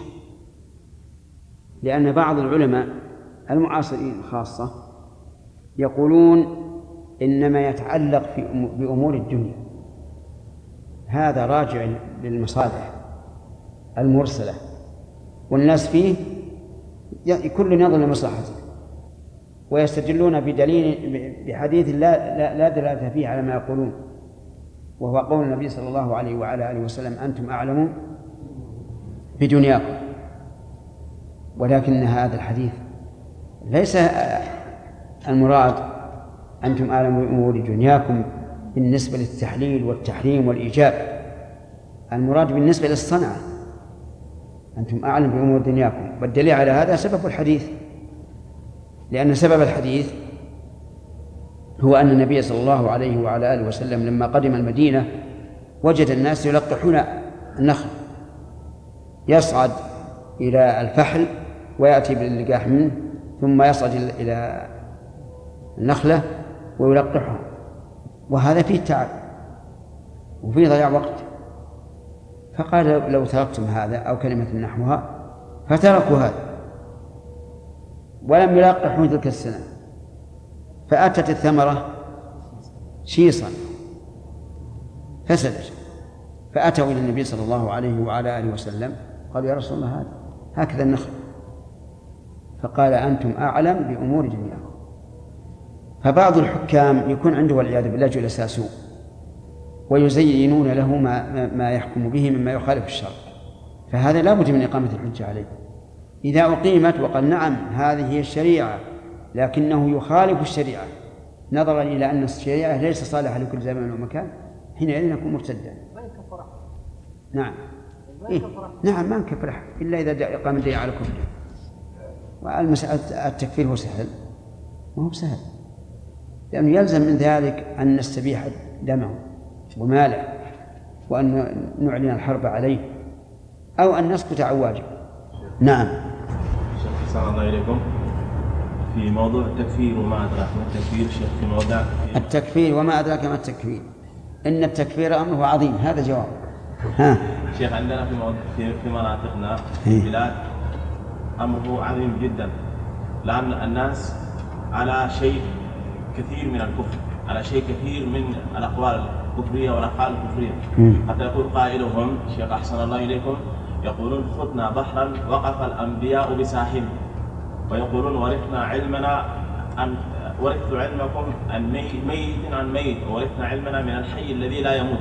Speaker 1: لأن بعض العلماء المعاصرين خاصة يقولون إنما يتعلق بأمور الدنيا، هذا راجع للمصالح المرسلة، والناس فيه كل ينظر لمصلحته، ويستدلون بحديث لا دلالة فيه على ما يقولون، وهو قول النبي صلى الله عليه وعلى آله وسلم: أنتم أعلم بدنياكم. ولكن هذا الحديث ليس المراد أنتم أعلم بأمور دنياكم بالنسبة للتحليل والتحريم والإيجاب، المراد بالنسبة للصنعة، أنتم أعلم بأمور دنياكم. والدليل على هذا سبب الحديث، لأن سبب الحديث هو أن النبي صلى الله عليه وعلى آله وسلم لما قدم المدينة وجد الناس يلقحون النخل، يصعد إلى الفحل ويأتي باللقاح منه، ثم يصعد إلى النخلة ويلقحها، وهذا فيه تعب وفيه ضياع وقت. فقال: لو تركتم هذا أو كلمة نحوها، فتركوا هذا ولم يلقحوا تلك السنة، فأتت الثمرة شيصا فسدت، فأتوا إلى النبي صلى الله عليه وعلى آله وسلم قالوا: يا رسول الله هكذا النخل. فقال: أنتم أعلم بأمور دنياكم. فبعض الحكام يكون عنده والعياذ بالله جلساء سوء، ويزينون له ما يحكم به مما يخالف الشرع، فهذا لا بد من إقامة الحجة عليه. إذا أقيمت وقال: نعم هذه هي الشريعة، لكنه يخالف الشريعة نظرا إلى أن الشريعة ليس صالحة لكل زمان ومكان، حينئذ يكون مرتدا. نعم. إيه؟ نعم ما نكفر أحد إلا إذا قام الدليل على كفره. والمسألة التكفير هو سهل، ما هو سهل، لأنه يلزم من ذلك أن نستبيح دمه وماله وأن نعلن الحرب عليه أو أن نسكت عن واجب. نعم.
Speaker 3: السلام الله عليكم. في موضوع التكفير وما أدراك ما التكفير شيخ، في موضوع
Speaker 1: التكفير وما أدراك ما التكفير، إن التكفير أمره عظيم، هذا جواب. ها
Speaker 3: شيخ عندنا في مناطقنا في البلاد أمره عظيم جدا، لأن الناس على شيء كثير من الكفر، على شيء كثير من الأقوال الكفرية والأفعال الكفرية، حتى يقول قائلهم شيخ أحسن الله إليكم يقولون خذنا بحرا وقف الأنبياء بساحله، ويقولون ورثنا علمنا ورثت علمكم عن ميت عن ميت، وورثنا علمنا من الحي الذي لا يموت.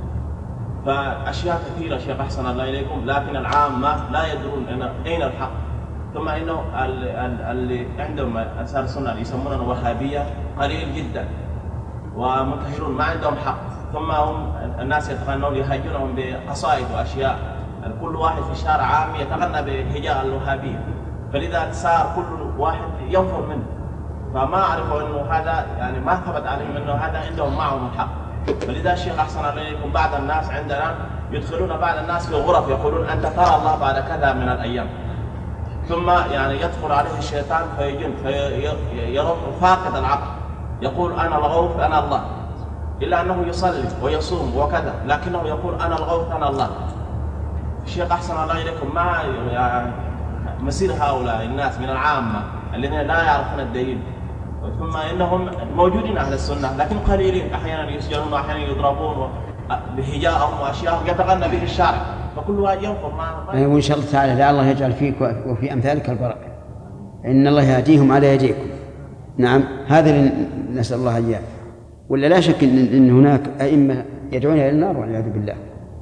Speaker 3: فأشياء كثيرة شيخ أحسن الله إليكم، لكن العامة لا يدرون أين الحق. ثم إنه اللي عندهم أنصار السنة يسموننا وهابية قليل جدا ومنتهرون ما عندهم حق، ثم هم الناس يتغنون يهاجونهم بقصائد وأشياء، كل واحد في الشارع عام يتغنى بهجاء الوهابية، فلذا صار كل واحد ينفر منه. فما عرفوا انه هذا يعني ما ثبت عليهم انه هذا عندهم معهم الحق. فلذا الشيخ احسن الله اليكم بعض الناس عندنا يدخلون بعض الناس في غرف يقولون انت ترى الله بعد كذا من الايام، ثم يعني يدخل عليه الشيطان فيجن فيرى فاقد العقل يقول انا الغوث انا الله، الا انه يصلي ويصوم وكذا لكنه يقول انا الغوث انا الله. الشيخ احسن الله اليكم ما يعني مسير هؤلاء الناس من العامة الذين لا يعرفون الدليل، ثم إنهم موجودين أهل السنة لكن قليلين، أحيانا يسجنون وأحيانا يضربون بهجاءهم وأشياء يتغنى به الشارع، فكل واحد ينفر ما
Speaker 1: وإن شاء الله تعالى لعل الله يجعل فيك وفي أمثالك البركة، إن الله يهديهم على يديكم. نعم هذا اللي نسأل الله إياه. ولا لا شك إن هناك أئمة يدعون إلى النار والعياذ بالله،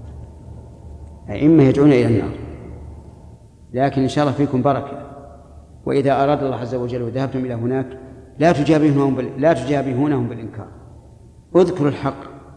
Speaker 1: أئمة يدعون إلى النار، لكن إن شاء الله فيكم بركة. وإذا أراد الله عز وجل وذهبتم إلى هناك لا تجابهونهم بالإنكار، اذكروا الحق،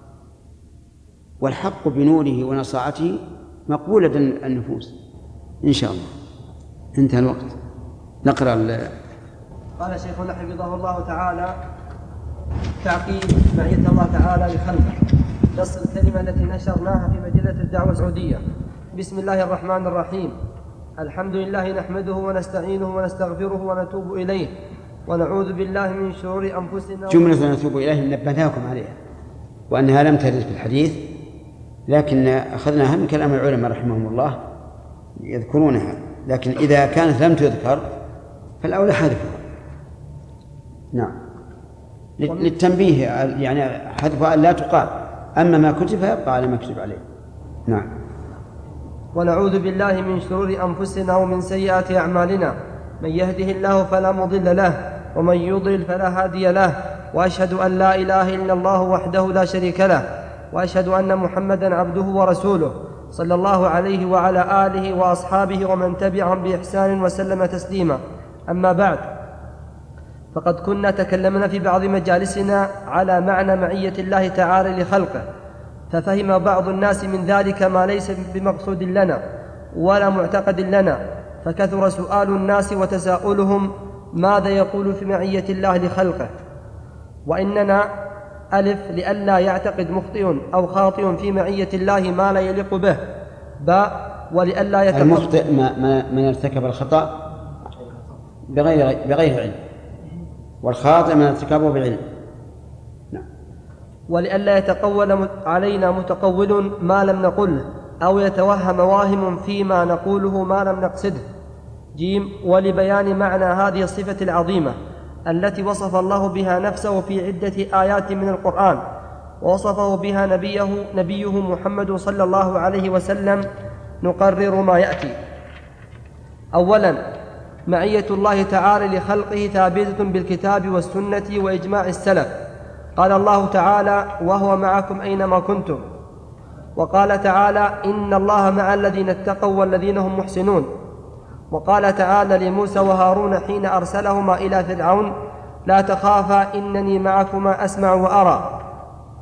Speaker 1: والحق بنوره ونصاعته مقبولة النفوس إن شاء الله. انتهى الوقت. نقرأ
Speaker 7: قال شيخنا حفظه الله تعالى: تعقيد معية الله تعالى لخلقه. نص الكلمة التي نشرناها في مجلة الدعوة السعودية. بسم الله الرحمن الرحيم. الحمد لله نحمده ونستعينه ونستغفره ونتوب إليه ونعوذ بالله من شرور أنفسنا.
Speaker 1: جملة نتوب إليه نبهناكم عليها وأنها لم ترد في الحديث، لكن أخذناها من كلام العلماء رحمهم الله يذكرونها، لكن إذا كانت لم تذكر فالأولى حذفها. نعم للتنبيه، يعني حذفها لا تقال، أما ما كتب فيبقى على ما كتب عليه. نعم.
Speaker 7: ونعوذ بالله من شرور أنفسنا ومن سيئات أعمالنا، من يهده الله فلا مضل له ومن يضلل فلا هادي له، وأشهد أن لا إله إلا الله وحده لا شريك له، وأشهد أن محمدًا عبده ورسوله صلى الله عليه وعلى آله وأصحابه ومن تبعهم بإحسان وسلم تسليما. أما بعد، فقد كنا تكلمنا في بعض مجالسنا على معنى معية الله تعالى لخلقه، ففهم بعض الناس من ذلك ما ليس بمقصود لنا ولا معتقد لنا، فكثر سؤال الناس وتساؤلهم ماذا يقول في معية الله لخلقه. وإننا ألف لئلا يعتقد مخطئ أو خاطئ في معية الله ما لا يليق به، باء ولئلا يتقبل
Speaker 1: المخطئ من ارتكب الخطأ بغير علم، والخاطئ من ارتكبه بعلم.
Speaker 7: ولئلا يتقول علينا متقول ما لم نقله أو يتوهم واهم فيما نقوله ما لم نقصده. جيم ولبيان معنى هذه الصفة العظيمة التي وصف الله بها نفسه في عدة آيات من القرآن، ووصفه بها نبيه محمد صلى الله عليه وسلم، نقرر ما يأتي. أولا، معية الله تعالى لخلقه ثابتة بالكتاب والسنة وإجماع السلف. قال الله تعالى: وهو معكم أينما كنتم. وقال تعالى: إن الله مع الذين اتقوا والذين هم محسنون. وقال تعالى لموسى وهارون حين أرسلهما إلى فرعون: لا تخافا إنني معكما أسمع وأرى.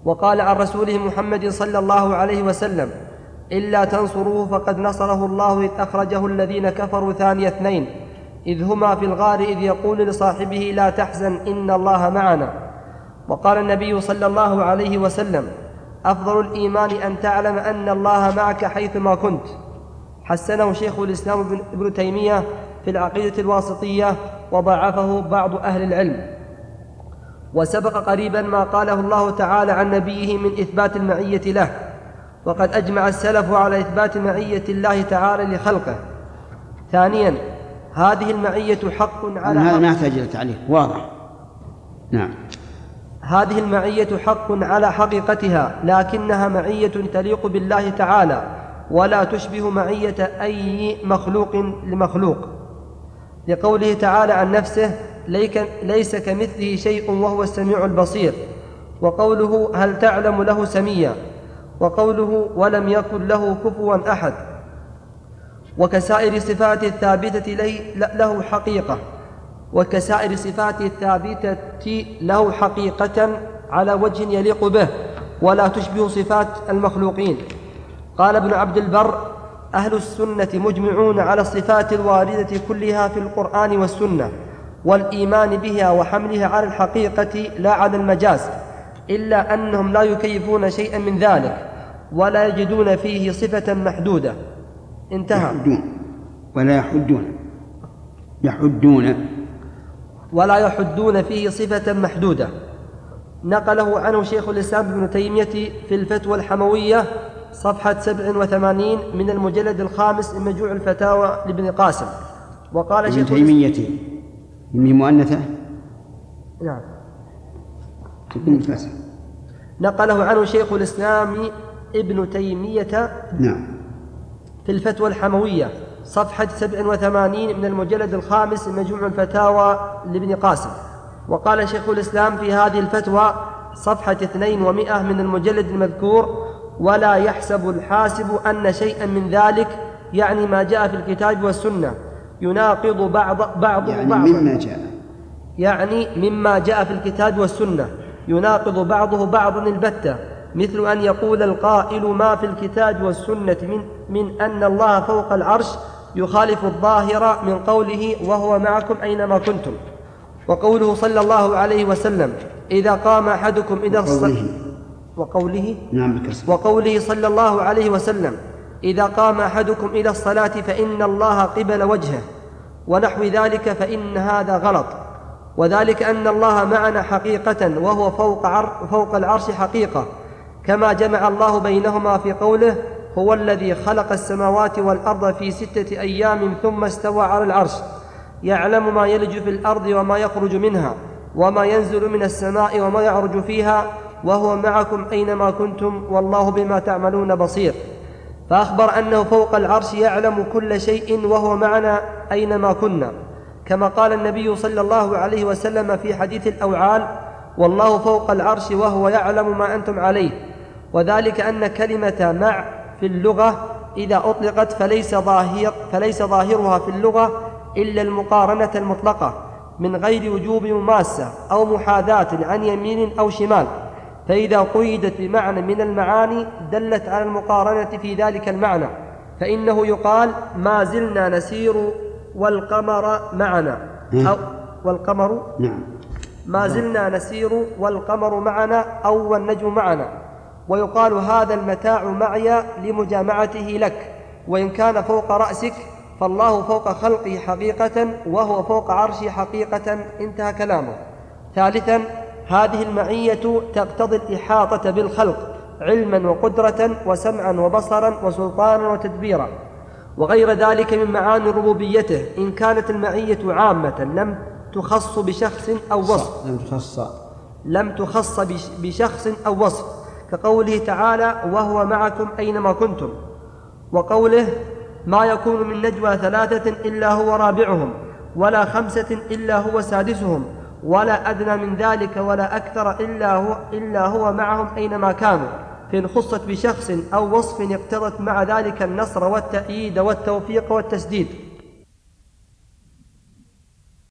Speaker 7: وقال عن رسوله محمد صلى الله عليه وسلم: إلا تنصروه فقد نصره الله إذ أخرجه الذين كفروا ثاني اثنين إذ هما في الغار إذ يقول لصاحبه لا تحزن إن الله معنا. وقال النبي صلى الله عليه وسلم: أفضل الإيمان أن تعلم أن الله معك حيثما كنت. حسنه شيخ الإسلام ابن تيمية في العقيدة الواسطية، وضعفه بعض أهل العلم. وسبق قريبا ما قاله الله تعالى عن نبيه من إثبات المعية له، وقد أجمع السلف على إثبات معية الله تعالى لخلقه. ثانيا، هذه المعية حق على
Speaker 1: هذا ما يحتاج إلى تعليق، واضح. نعم.
Speaker 7: هذه المعية حق على حقيقتها، لكنها معية تليق بالله تعالى، ولا تشبه معية أي مخلوق لمخلوق، لقوله تعالى عن نفسه: ليس كمثله شيء وهو السميع البصير. وقوله: هل تعلم له سميا. وقوله: ولم يكن له كفوا أحد. وكسائر صفاته الثابتة له حقيقة، وكسائر صفاته الثابتة له حقيقة على وجه يليق به، ولا تشبه صفات المخلوقين. قال ابن عبد البر: أهل السنة مجمعون على الصفات الواردة كلها في القرآن والسنة، والإيمان بها وحملها على الحقيقة لا على المجاز، إلا أنهم لا يكيفون شيئا من ذلك، ولا يجدون فيه صفة محدودة. انتهى. ولا يحدون فيه صفة محدودة. نقله عنه شيخ الإسلام ابن تيمية في الفتوى الحموية صفحة 87 من المجلد الخامس من مجموع الفتاوى لابن قاسم. وقال
Speaker 1: ابن
Speaker 7: شيخ
Speaker 1: تيمية من مؤنثة.
Speaker 7: نعم.
Speaker 1: تكون فاسد.
Speaker 7: نقله عنه شيخ الإسلام ابن تيمية
Speaker 1: نعم
Speaker 7: في الفتوى الحموية صفحة 87 من المجلد الخامس من مجموع الفتاوى لابن قاسم. وقال شيخ الإسلام في هذه الفتوى صفحة 200 من المجلد المذكور: ولا يحسب الحاسب أن شيئا من ذلك، يعني ما جاء في الكتاب والسنة، يناقض بعضه
Speaker 1: يعني
Speaker 7: بعضا،
Speaker 1: يعني
Speaker 7: مما جاء في الكتاب والسنة يناقض بعضه بعضا البتة، مثل أن يقول القائل ما في الكتاب والسنة من أن الله فوق العرش يخالف الظاهر من قوله وهو معكم أينما كنتم. وقوله صلى الله عليه وسلم: إذا قام أحدكم إلى الصلاة، وقوله صلى الله عليه وسلم: إذا قام أحدكم إلى الصلاة فإن الله قبل وجهه، ونحو ذلك، فإن هذا غلط. وذلك أن الله معنا حقيقة، وهو فوق العرش حقيقة، كما جمع الله بينهما في قوله: هو الذي خلق السماوات والأرض في 6 أيام ثم استوى على العرش، يعلم ما يلج في الأرض وما يخرج منها، وما ينزل من السماء وما يعرج فيها، وهو معكم أينما كنتم، والله بما تعملون بصير. فأخبر أنه فوق العرش يعلم كل شيء، وهو معنا أينما كنا، كما قال النبي صلى الله عليه وسلم في حديث الأوعال: والله فوق العرش وهو يعلم ما أنتم عليه. وذلك أن كلمة مع في اللغة إذا أطلقت فليس ظاهرها في اللغة إلا المقارنة المطلقة من غير وجوب مماسة أو محاذاة عن يمين أو شمال، فإذا قيدت بمعنى من المعاني دلت على المقارنة في ذلك المعنى، فإنه يقال: ما زلنا نسير والقمر معنا، أو والقمر ما زلنا نسير والقمر معنا، أو والنجم معنا. ويقال: هذا المتاع معي لمجامعته لك، وإن كان فوق رأسك فالله فوق خلقه حقيقة، وهو فوق عرشه حقيقة. انتهى كلامه. ثالثا، هذه المعية تقتضي الإحاطة بالخلق علما وقدرة وسمعا وبصرا وسلطانا وتدبيرا وغير ذلك من معاني ربوبيته، إن كانت المعية عامة لم تخص بشخص أو وصف، لم تخص بشخص أو وصف، كقوله تعالى: وهو معكم أينما كنتم. وقوله: ما يكون من نجوى 3 إلا هو رابعهم، ولا 5 إلا هو سادسهم، ولا أدنى من ذلك ولا أكثر إلا هو معهم أينما كانوا. فإن خصت بشخص أو وصف اقتضت مع ذلك النصر والتأييد والتوفيق والتسديد.